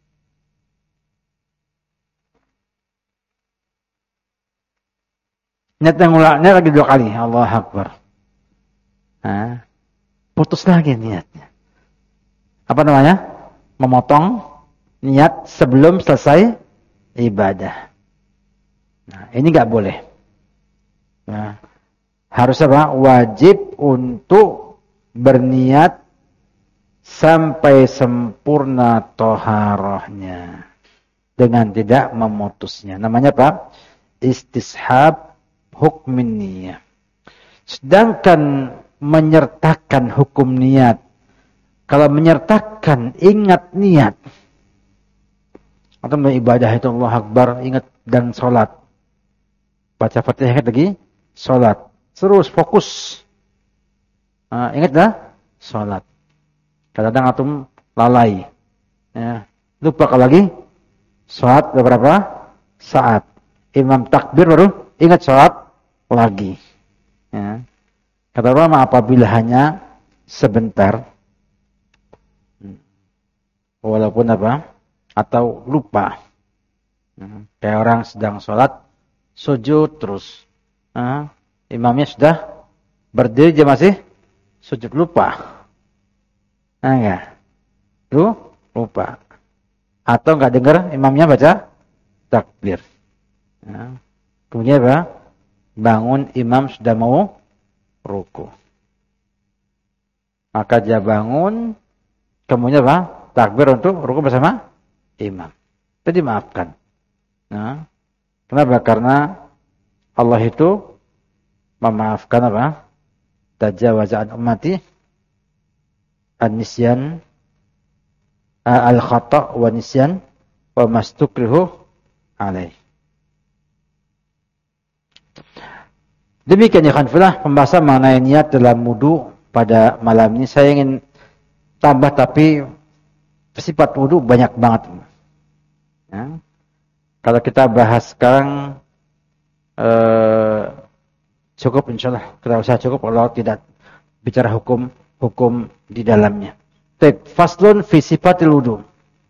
Niatnya ngulangnya lagi dua kali, Allahu Akbar. Nah, putus lagi niatnya. Apa namanya? Memotong niat sebelum selesai ibadah. Nah, ini nggak boleh. Nah, harus apa? Wajib untuk berniat sampai sempurna toharohnya dengan tidak memutusnya. Namanya apa? Istishab hukmin niyah. Sedangkan menyertakan hukum niat, kalau menyertakan ingat niat, atau ibadah itu Allah Akbar, ingat dan sholat, baca Fatihah ingat lagi, sholat, terus fokus, nah, ingat dah, sholat. Kadang-kadang antum lalai, ya. Lupa kalau lagi sholat beberapa saat, imam takbir baru ingat sholat lagi. Ya. Kata ulama apabila hanya sebentar, walaupun apa, atau lupa, kayak orang sedang sholat, sujud terus, nah, imamnya sudah berdiri dia masih sujud, lupa, nah enggak, lu lupa, atau enggak dengar imamnya baca takbir, nah, kemudian apa, bangun imam sudah mau ruku, maka dia bangun, kemudian apa, takbir untuk ruku bersama imam. Itu dimaafkan. Nah, kenapa? Karena Allah itu memaafkan apa? Tajawaza an ummati an-nisyan al-khata' wa nisyan wa mastukrihu alaih. Demikian ya khanfillah pembahasan mengenai niat dalam wudu pada malam ini. Saya ingin tambah tapi sifat wudu banyak banget. Ya. Kalau kita bahas sekarang eh, cukup insyaallah, kita usah cukup kalau tidak bicara hukum hukum di dalamnya. Baik, faslun fi sifatil wudu.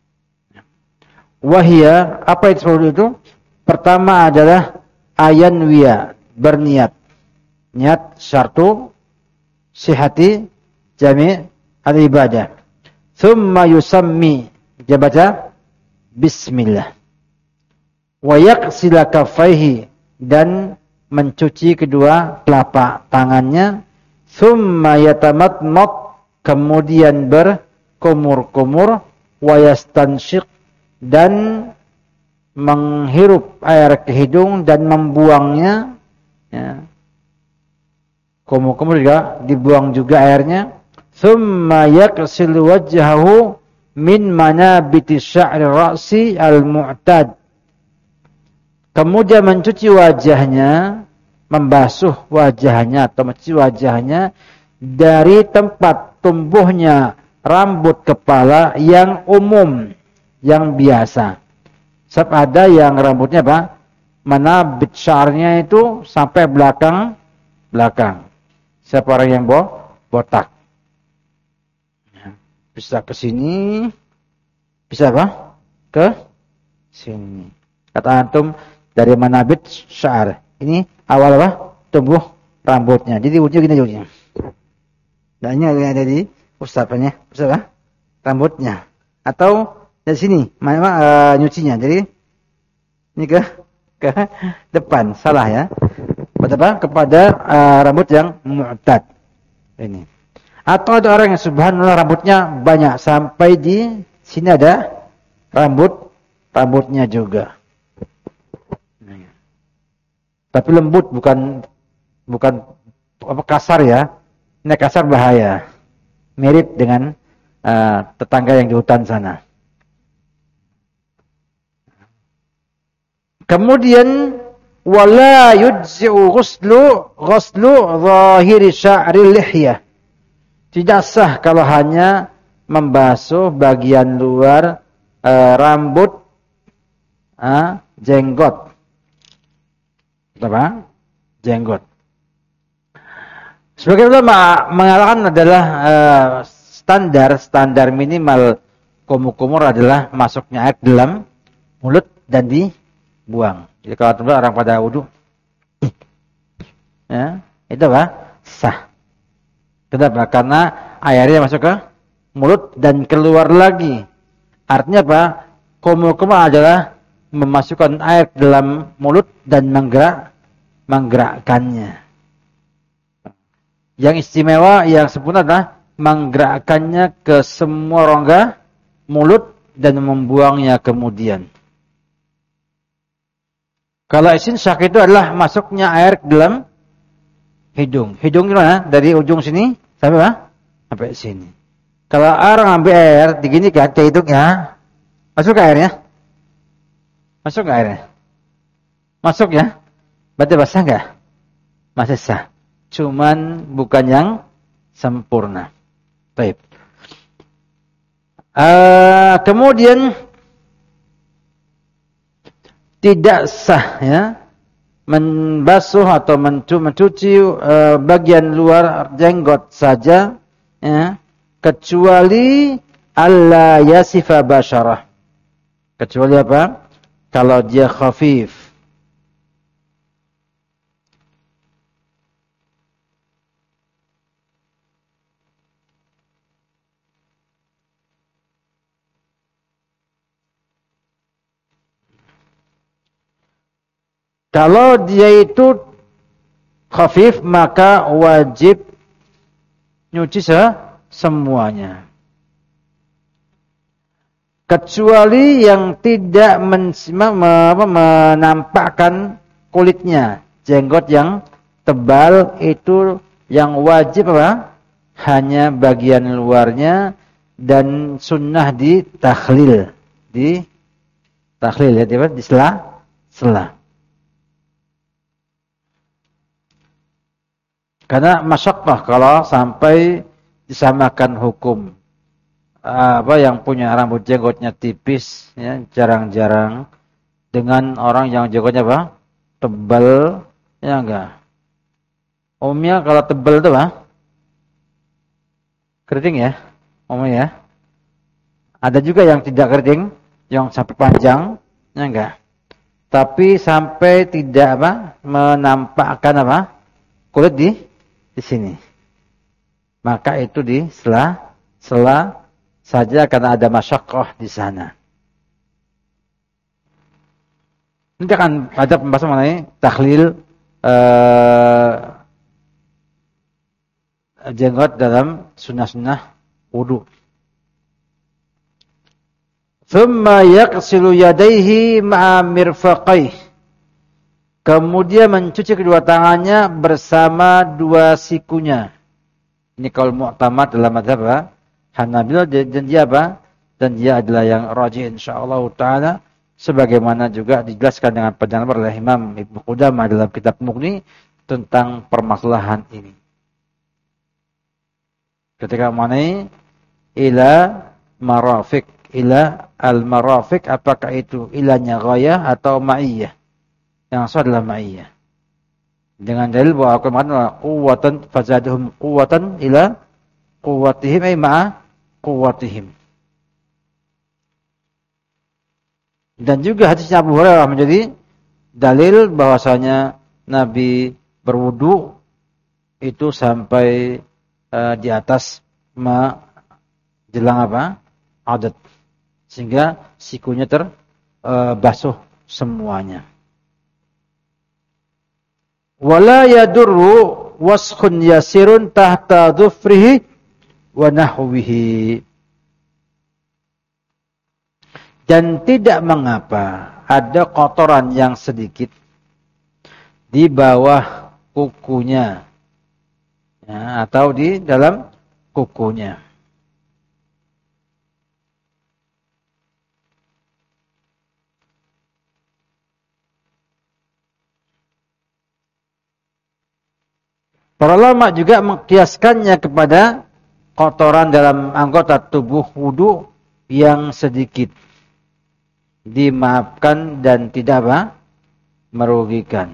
Wahia, apa itu wudu itu? Pertama adalah ayan wiya, berniat. Niat syartu sihati jami' al-ibadah. Thumma yusammi, dia baca bismillah. Wa yaghsila kaffaihi, dan mencuci kedua telapak tangannya. Thumma yatamatmat, kemudian berkumur-kumur. Wa yastansyiq, dan menghirup air ke hidung dan membuangnya. Ya. Kumur-kumur juga dibuang juga airnya. Thumma yaghsilu wajhahu min manabiti sya'ri ra'si al-mu'tad. Kemudian mencuci wajahnya, membasuh wajahnya atau mencuci wajahnya dari tempat tumbuhnya rambut kepala yang umum, yang biasa. Sebab ada yang rambutnya apa? Manabit sya'rnya itu sampai belakang belakang. Siapa orang yang bo botak? Bisa ke sini, bisa apa? Ke sini. Kata antum dari manabit sya'ar. Ini awal apa? Tumbuh rambutnya. Jadi ujung gini ujungnya. Dan ini ada di ustaznya, ustaz apa? Rambutnya. Atau dari sini, mana uh, nyucinya. Jadi ini ke ke depan, salah ya. Pada apa? Kepada uh, rambut yang mu'tad. Ini. Atau ada orang yang subhanallah rambutnya banyak sampai di sini ada rambut rambutnya juga. Tapi lembut, bukan bukan apa kasar ya. Ini kasar bahaya. Mirip dengan uh, tetangga yang di hutan sana. Kemudian wala yujzi'u ghuslu ghuslu zahiri sya'ril lihyah. Tidak sah kalau hanya membasuh bagian luar e, rambut e, jenggot. Apa? Jenggot. Sebagian ulama mengatakan adalah e, standar standar minimal kumur-kumur adalah masuknya air dalam mulut dan dibuang. Jadi kalau teman orang pada wudu, ya, itu apa? Sah. Kenapa? Karena airnya masuk ke mulut dan keluar lagi. Artinya apa? Kumur-kumur adalah memasukkan air dalam mulut dan menggerak, menggerakkannya. Yang istimewa, yang sempurna adalah menggerakkannya ke semua rongga mulut dan membuangnya kemudian. Kalau istinsyak itu adalah masuknya air ke dalam hidung. Hidung gimana? Dari ujung sini sampai apa? Sampai sini. Kalau orang ambil air diginikan ke hidungnya, masuk ke airnya? Masuk ke airnya? Masuk ya? Berarti basah enggak? Masih sah. Cuman bukan yang sempurna. Baik. Uh, kemudian tidak sah ya membasuh atau mencuci uh, bagian luar jenggot saja ya, kecuali alla yasifa basyarah. Kecuali apa? Kalau dia khafif. Kalau dia itu khafif, maka wajib nyuci semuanya. Kecuali yang tidak men- menampakkan kulitnya. Jenggot yang tebal itu yang wajib apa? Hanya bagian luarnya dan sunnah di takhlil. Di takhlil ya, di sela-sela. Karena masyaqqah kalau sampai disamakan hukum. Apa yang punya rambut jenggotnya tipis, ya, jarang-jarang dengan orang yang jenggotnya apa? Tebal, ya enggak. Umumnya kalau tebal itu apa? Keriting ya, umumnya ya. Ada juga yang tidak keriting, yang sampai panjang, ya enggak. Tapi sampai tidak apa? Menampakkan apa? Kulit di di sini. Maka itu di sela-sela saja karena ada masyaqqah di sana. Nanti akan ada pembahasan mengenai takhlil uh, jenggot dalam sunnah-sunnah wudu. Thumma yaghsilu yadayhi ma'a mirfaqaihi. Kemudian mencuci kedua tangannya bersama dua sikunya. Ini kaul mu'tamad dalam mazhab Hanabilah, dan dia apa? Dan dia adalah yang rajih insyaallah taala, sebagaimana juga dijelaskan dengan panjang lebar oleh Imam Ibnu Qudamah dalam kitab Mughni tentang permasalahan ini. Ketika manai ila marafiq, ila al-marafiq, apakah itu ilahnya ghayah atau ma'iyah? Yang sah adalah ma'iyah. Dengan dalil bahwa aku mengatakan quwwatan fazaduhum quwwatan ila quwwatihim ay ma'a quwwatihim. Dan juga hadisnya Abu Hurairah menjadi dalil bahwasanya Nabi berwudu itu sampai uh, di atas menjelang apa? Adat. Sehingga sikunya terbasuh uh, semuanya. Wala yadurru waskhun yasirun tahta dhufrihi wa nahwihi. Dan tidak mengapa ada kotoran yang sedikit di bawah kukunya, ya, atau di dalam kukunya. Para ulama juga mengkiaskannya kepada kotoran dalam anggota tubuh wudu yang sedikit. Dimaafkan dan tidak apa? Merugikan.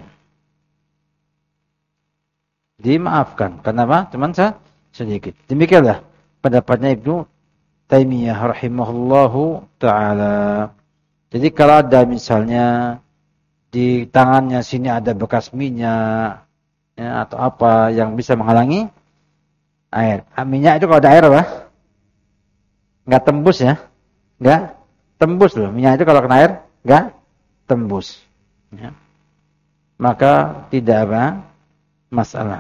Dimaafkan. Kenapa? Cuman sedikit. Demikianlah pendapatnya Ibnu Taimiyah rahimahullahu ta'ala. Jadi kalau ada misalnya di tangannya sini ada bekas minyak, ya, atau apa yang bisa menghalangi air. Minyak itu kalau ada air apa? Nggak tembus ya. Nggak tembus loh. Minyak itu kalau kena air nggak tembus. Ya. Maka tidak apa? Masalah.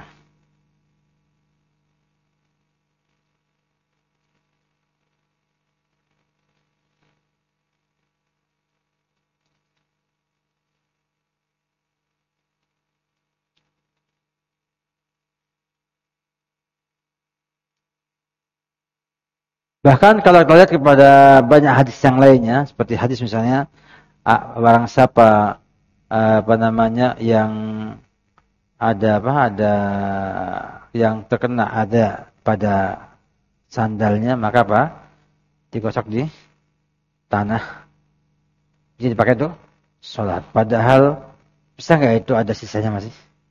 Bahkan kalau kita lihat kepada banyak hadis yang lainnya, seperti hadis misalnya, barang siapa apa namanya yang ada apa ada yang terkena ada pada sandalnya, maka apa? Digosok di tanah. Jadi dipakai itu sholat. Padahal bisa nggak itu ada sisanya masih?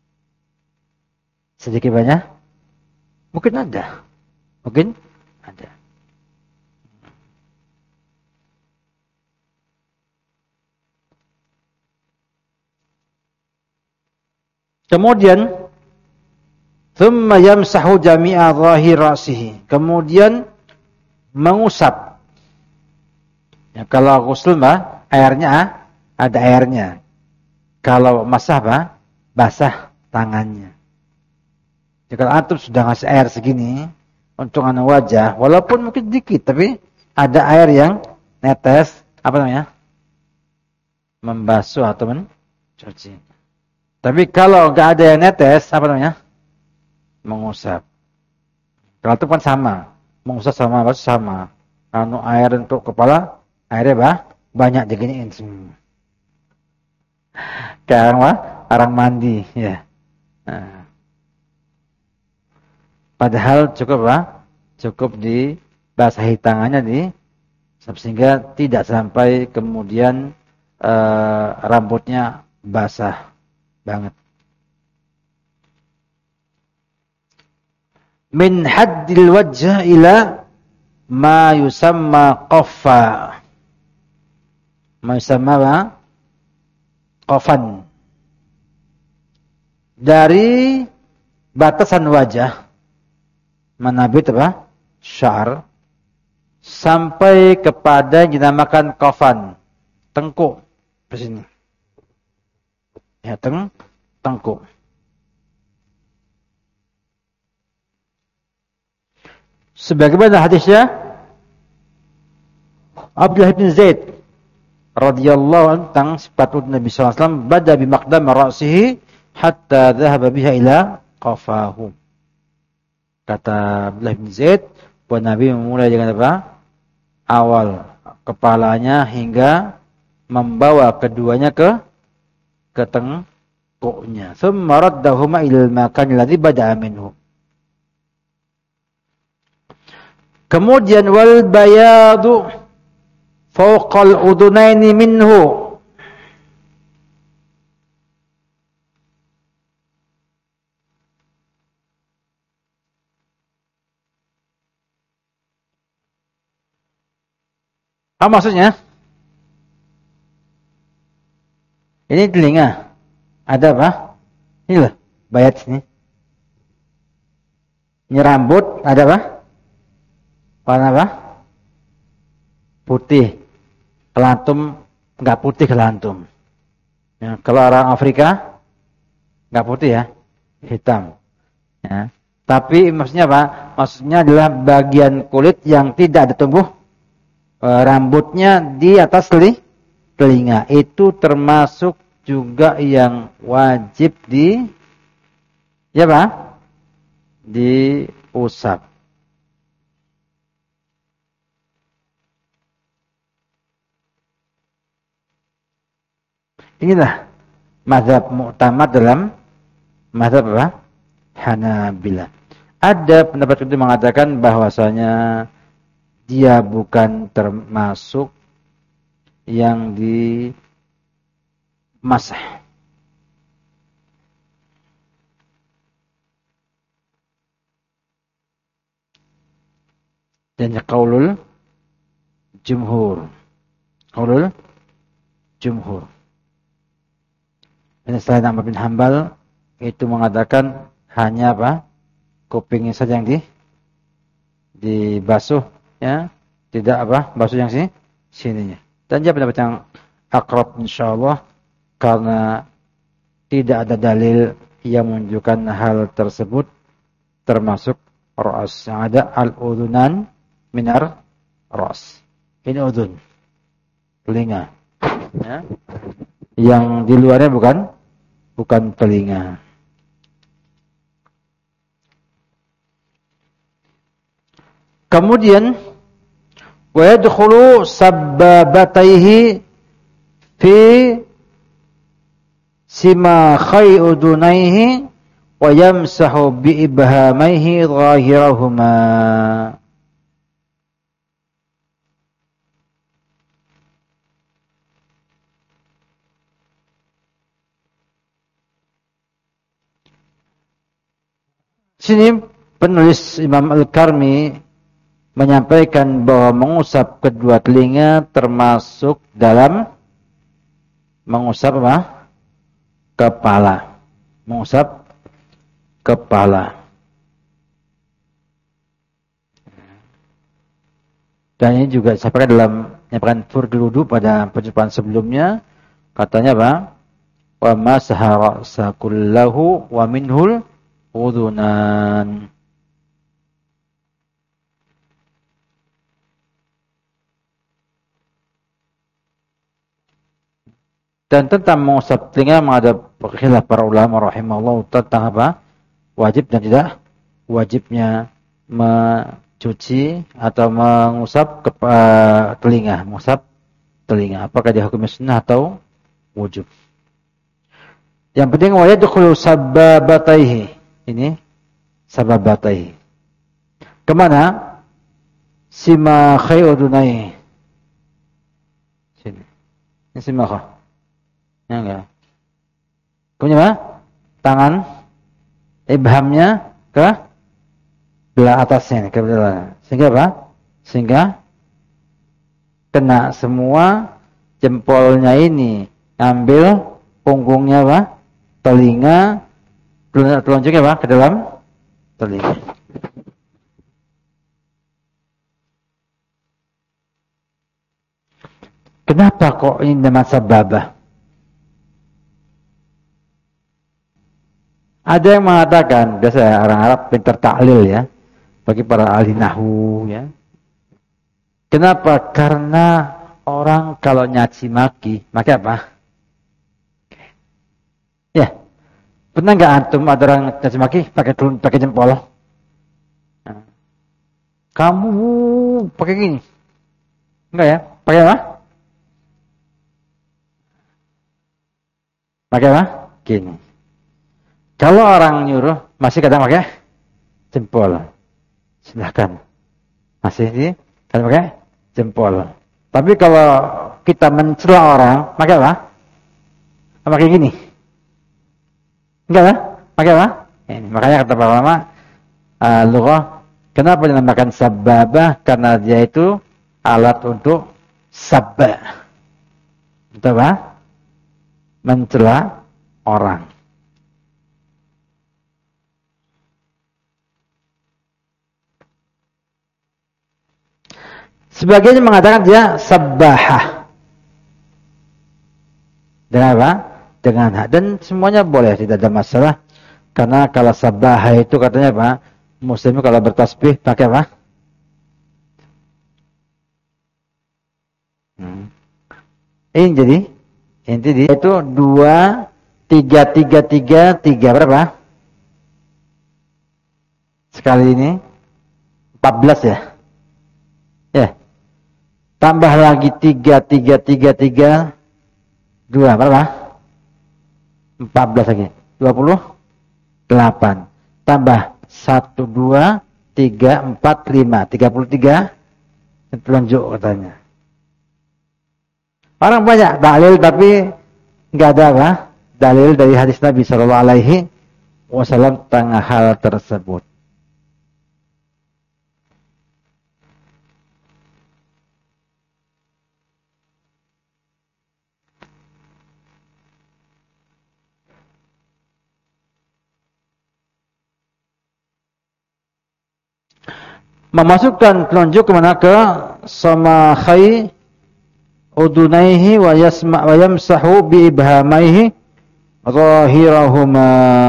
Sedikit banyak? Mungkin ada. Mungkin ada. Kemudian thumma yamsahu jami'a dhahir ra'sihi. Kemudian mengusap. Ya, kalau ghusl mah airnya ada airnya. Kalau masah apa? Basah tangannya. Jadi kalau antum sudah ngasih air segini untuk anu wajah, walaupun mungkin dikit tapi ada air yang netes, apa namanya? Membasuh atau mencuci. Tapi kalau nggak ada yang netes, apa namanya? Mengusap. Kalau itu kan sama. Mengusap sama, basuh sama. Anu air untuk kepala, airnya bah, banyak diginiin. Kayak orang, orang mandi. Ya. Nah. Padahal cukup bah, cukup dibasahi tangannya di, sehingga tidak sampai kemudian uh, rambutnya basah banget. Min haddil wajh ila ma yusamma qaffa. Ma yusamma apa? Qafan. Dari batasan wajah manabit apa? Syar sampai kepada yang dinamakan qafan, tengkuk di sini. Ya, teng, tengkuk. Sebagaimana hadisnya Abdullah bin Zaid radhiyallahu anhu tentang sifat Nabi sallallahu alaihi wasallam, bada bi maqdam ra'sihi hatta dhahaba biha ila qafahu. Kata Abdullah bin Zaid, bahwa Nabi memulai dengan apa? Awal kepalanya hingga membawa keduanya ke ke tengkuknya. Tsumma raddahuma ilal makan alladhi bada'a minhu. Kemudian wal bayadu fawqal udunaini minhu. Apa maksudnya? Ini telinga. Ada apa? Ini loh, bayat sini. Ini rambut, ada apa? Warna apa? Putih. Kelantum, enggak putih kelantum. Ya, kalau orang Afrika, enggak putih ya, hitam. Ya. Tapi maksudnya apa? Maksudnya adalah bagian kulit yang tidak ada tumbuh e, rambutnya di atas li, telinga. Itu termasuk juga yang wajib di, ya Pak? Diusap. Inilah mazhab mu'tamad dalam mazhab apa? Hanabilah. Ada pendapat itu mengatakan bahwasanya dia bukan termasuk yang dimasah. Dan qaulul jumhur. Qaulul jumhur. Dan selain Ahmad bin Hanbal itu mengatakan hanya apa? Kupingnya saja yang di dibasuh, ya. Tidak apa? Basuh yang sini sininya. Dan dia pendapat yang akrab insyaallah karena tidak ada dalil yang menunjukkan hal tersebut termasuk ra's. Yang ada al-udhunan minar ra's. Ini udhun, telinga. Ya. Yang di luarnya bukan bukan telinga. Kemudian wa yadkhulu sabbabatayhi fi simakhai udunaihi wa yamsahu bi ibhamaihi zahirahuma. Sini penulis Imam Al-Karmi menyampaikan bahwa mengusap kedua telinga termasuk dalam mengusap apa? Kepala. Mengusap kepala. Dan ini juga disampaikan dalam menyampaikan fardhu wudu pada perjumpaan sebelumnya. Katanya apa? Wa masaha ra'sa kullahu wa minhul udhunan. Dan tentang mengusap telinga ada khilaf para ulama rahimahullah tentang apa? Wajib dan tidak wajibnya mencuci atau mengusap ke uh, telinga, mengusap telinga. Apakah dia hukumnya sunnah atau wujub? Yang penting wa yadkhulu sabbabatayhi. Ini sabbabatayhi. Kemana? Simakhai udunai. Sini. Ini simakha. Ya enggak. Kemudian apa? Tangan ibhamnya ke belah atasnya, ke belah. Sehingga apa? Sehingga kena semua jempolnya ini. Ambil punggungnya apa? Telinga, telunjuknya apa? Ke dalam telinga. Kenapa kok ini nama sababah? Ada yang mengatakan, biasa ya, orang Arab pintar taklil ya, bagi para ahli nahwu ya. Kenapa? Karena orang kalau nyaci maki, maki apa? Ya, pernah nggak antum ada orang nyaci maki pakai telun, pakai jempol? Nah, kamu pakai gini, enggak ya? Pakai apa? Pakai apa? Gini. Kalau orang nyuruh masih kadang pakai jempol, silahkan. Masih ini kadang pakai jempol. Tapi kalau kita mencela orang, pakai apa? Pakai gini. Enggak lah? Pakai apa? Ini makanya kata para ulama, uh, lughah, kenapa dinamakan sababah? Karena dia itu alat untuk sabba. Untuk apa? Mencela orang. Sebagian mengatakan dia sabbahah. Dengan apa? Dengan hak. Dan semuanya boleh, tidak ada masalah. Karena kalau sabbahah itu katanya apa? Muslim kalau bertasbih pakai apa? Hmm. Ini jadi inti dia itu dua, tiga, tiga, tiga, tiga berapa? Sekali ini empat belas ya? Ya. Tambah lagi tiga, tiga, tiga, tiga, dua, berapa? empat belas lagi. dua puluh delapan. tambah satu, dua, tiga, empat, lima. tiga puluh tiga telunjuk katanya. Orang banyak dalil tapi enggak ada apa? Dalil dari hadis Nabi sallallahu alaihi wasallam tentang hal tersebut. Memasukkan telunjuk kemana? Ke samakhai udunaihi wa yasma wa yamsahu bi ibhamaihi zahirahuma.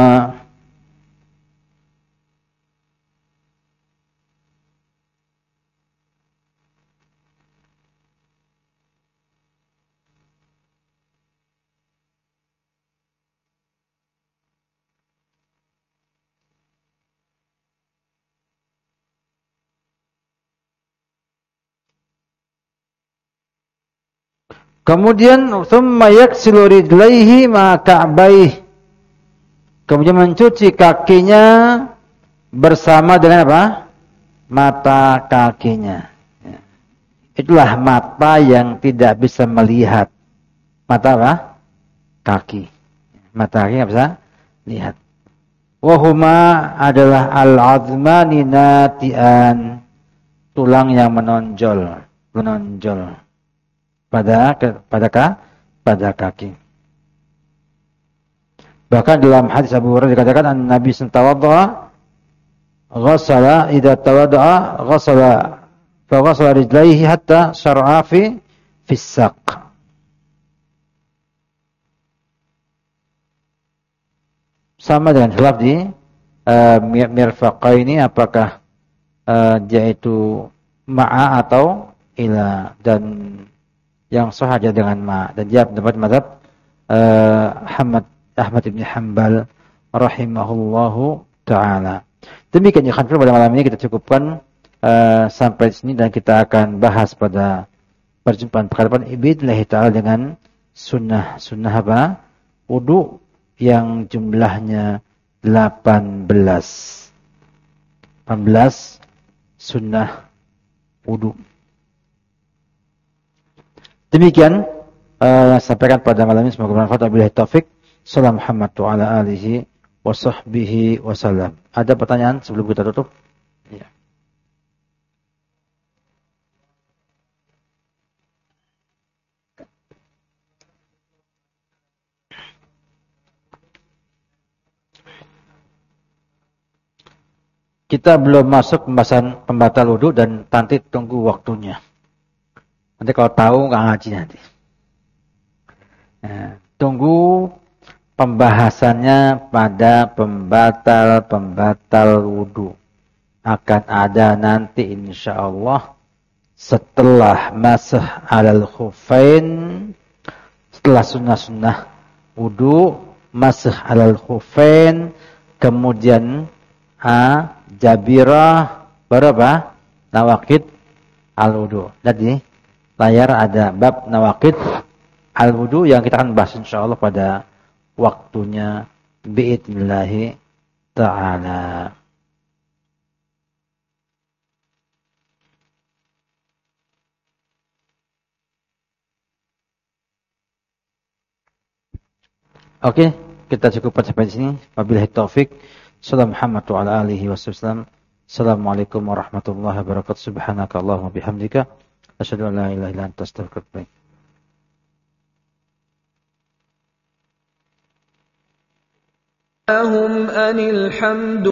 Kemudian thumma yaksilu rijlaihi ma ka'baih. Kemudian mencuci kakinya bersama dengan apa? Mata kakinya. Itulah mata yang tidak bisa melihat. Mata apa? Kaki. Mata kaki enggak bisa lihat. Wahuma adalah al-'azmani nati'an. Tulang yang menonjol, menonjol. pada pada pada kaki. Bahkan dalam hadis Abu Hurairah dikatakan Nabi sallallahu alaihi wasallam ghassala idza tawadda'a ghassala fa ghassala rijlaihi hatta syar'a fi fis saq. Sama dengan khilaf di uh, mirfaqaini, apakah uh, dia itu ma'a atau ila, dan yang sahih dengan ma, dan dia pendapat mazhab uh, Ahmad Ahmad bin Hanbal rahimahullahu taala. Demikian ya khanfir, pada malam ini kita cukupkan uh, sampai sini, dan kita akan bahas pada perjumpaan pekan depan biidznillah taala dengan sunnah sunnah apa? Wudu yang jumlahnya delapan belas. delapan belas sunnah wudu. Demikian uh, sampaikan pada malam ini, semoga bermanfaat. Wabillahi taufik. Sallallahu Muhammad wa ala alihi wa sahbihi wasallam. Ada pertanyaan sebelum kita tutup? Ya. Kita belum masuk pembahasan pembatal wudu, dan nanti tunggu waktunya. Nanti kalau tahu nggak ngaji nanti. Nah, tunggu pembahasannya pada pembatal-pembatal wudu. Akan ada nanti insya Allah setelah masah alal khufain, setelah sunnah-sunnah wudu, masah alal khufain, kemudian a jabirah, berapa? Nawaqid al-wudu. Jadi layar ada bab nawaqid al-wudu yang kita akan bahas insyaallah pada waktunya biidznillah taala. Oke, kita cukupkan sampai di sini. Wabillahi taufik. Sallallahu Muhammad wa ala alihi wasallam. Assalamualaikum warahmatullahi wabarakatuh. Subhanakallahumma bihamdika asyhadu an la ilaha illa anta astaghfiruka wa atubu ilaik.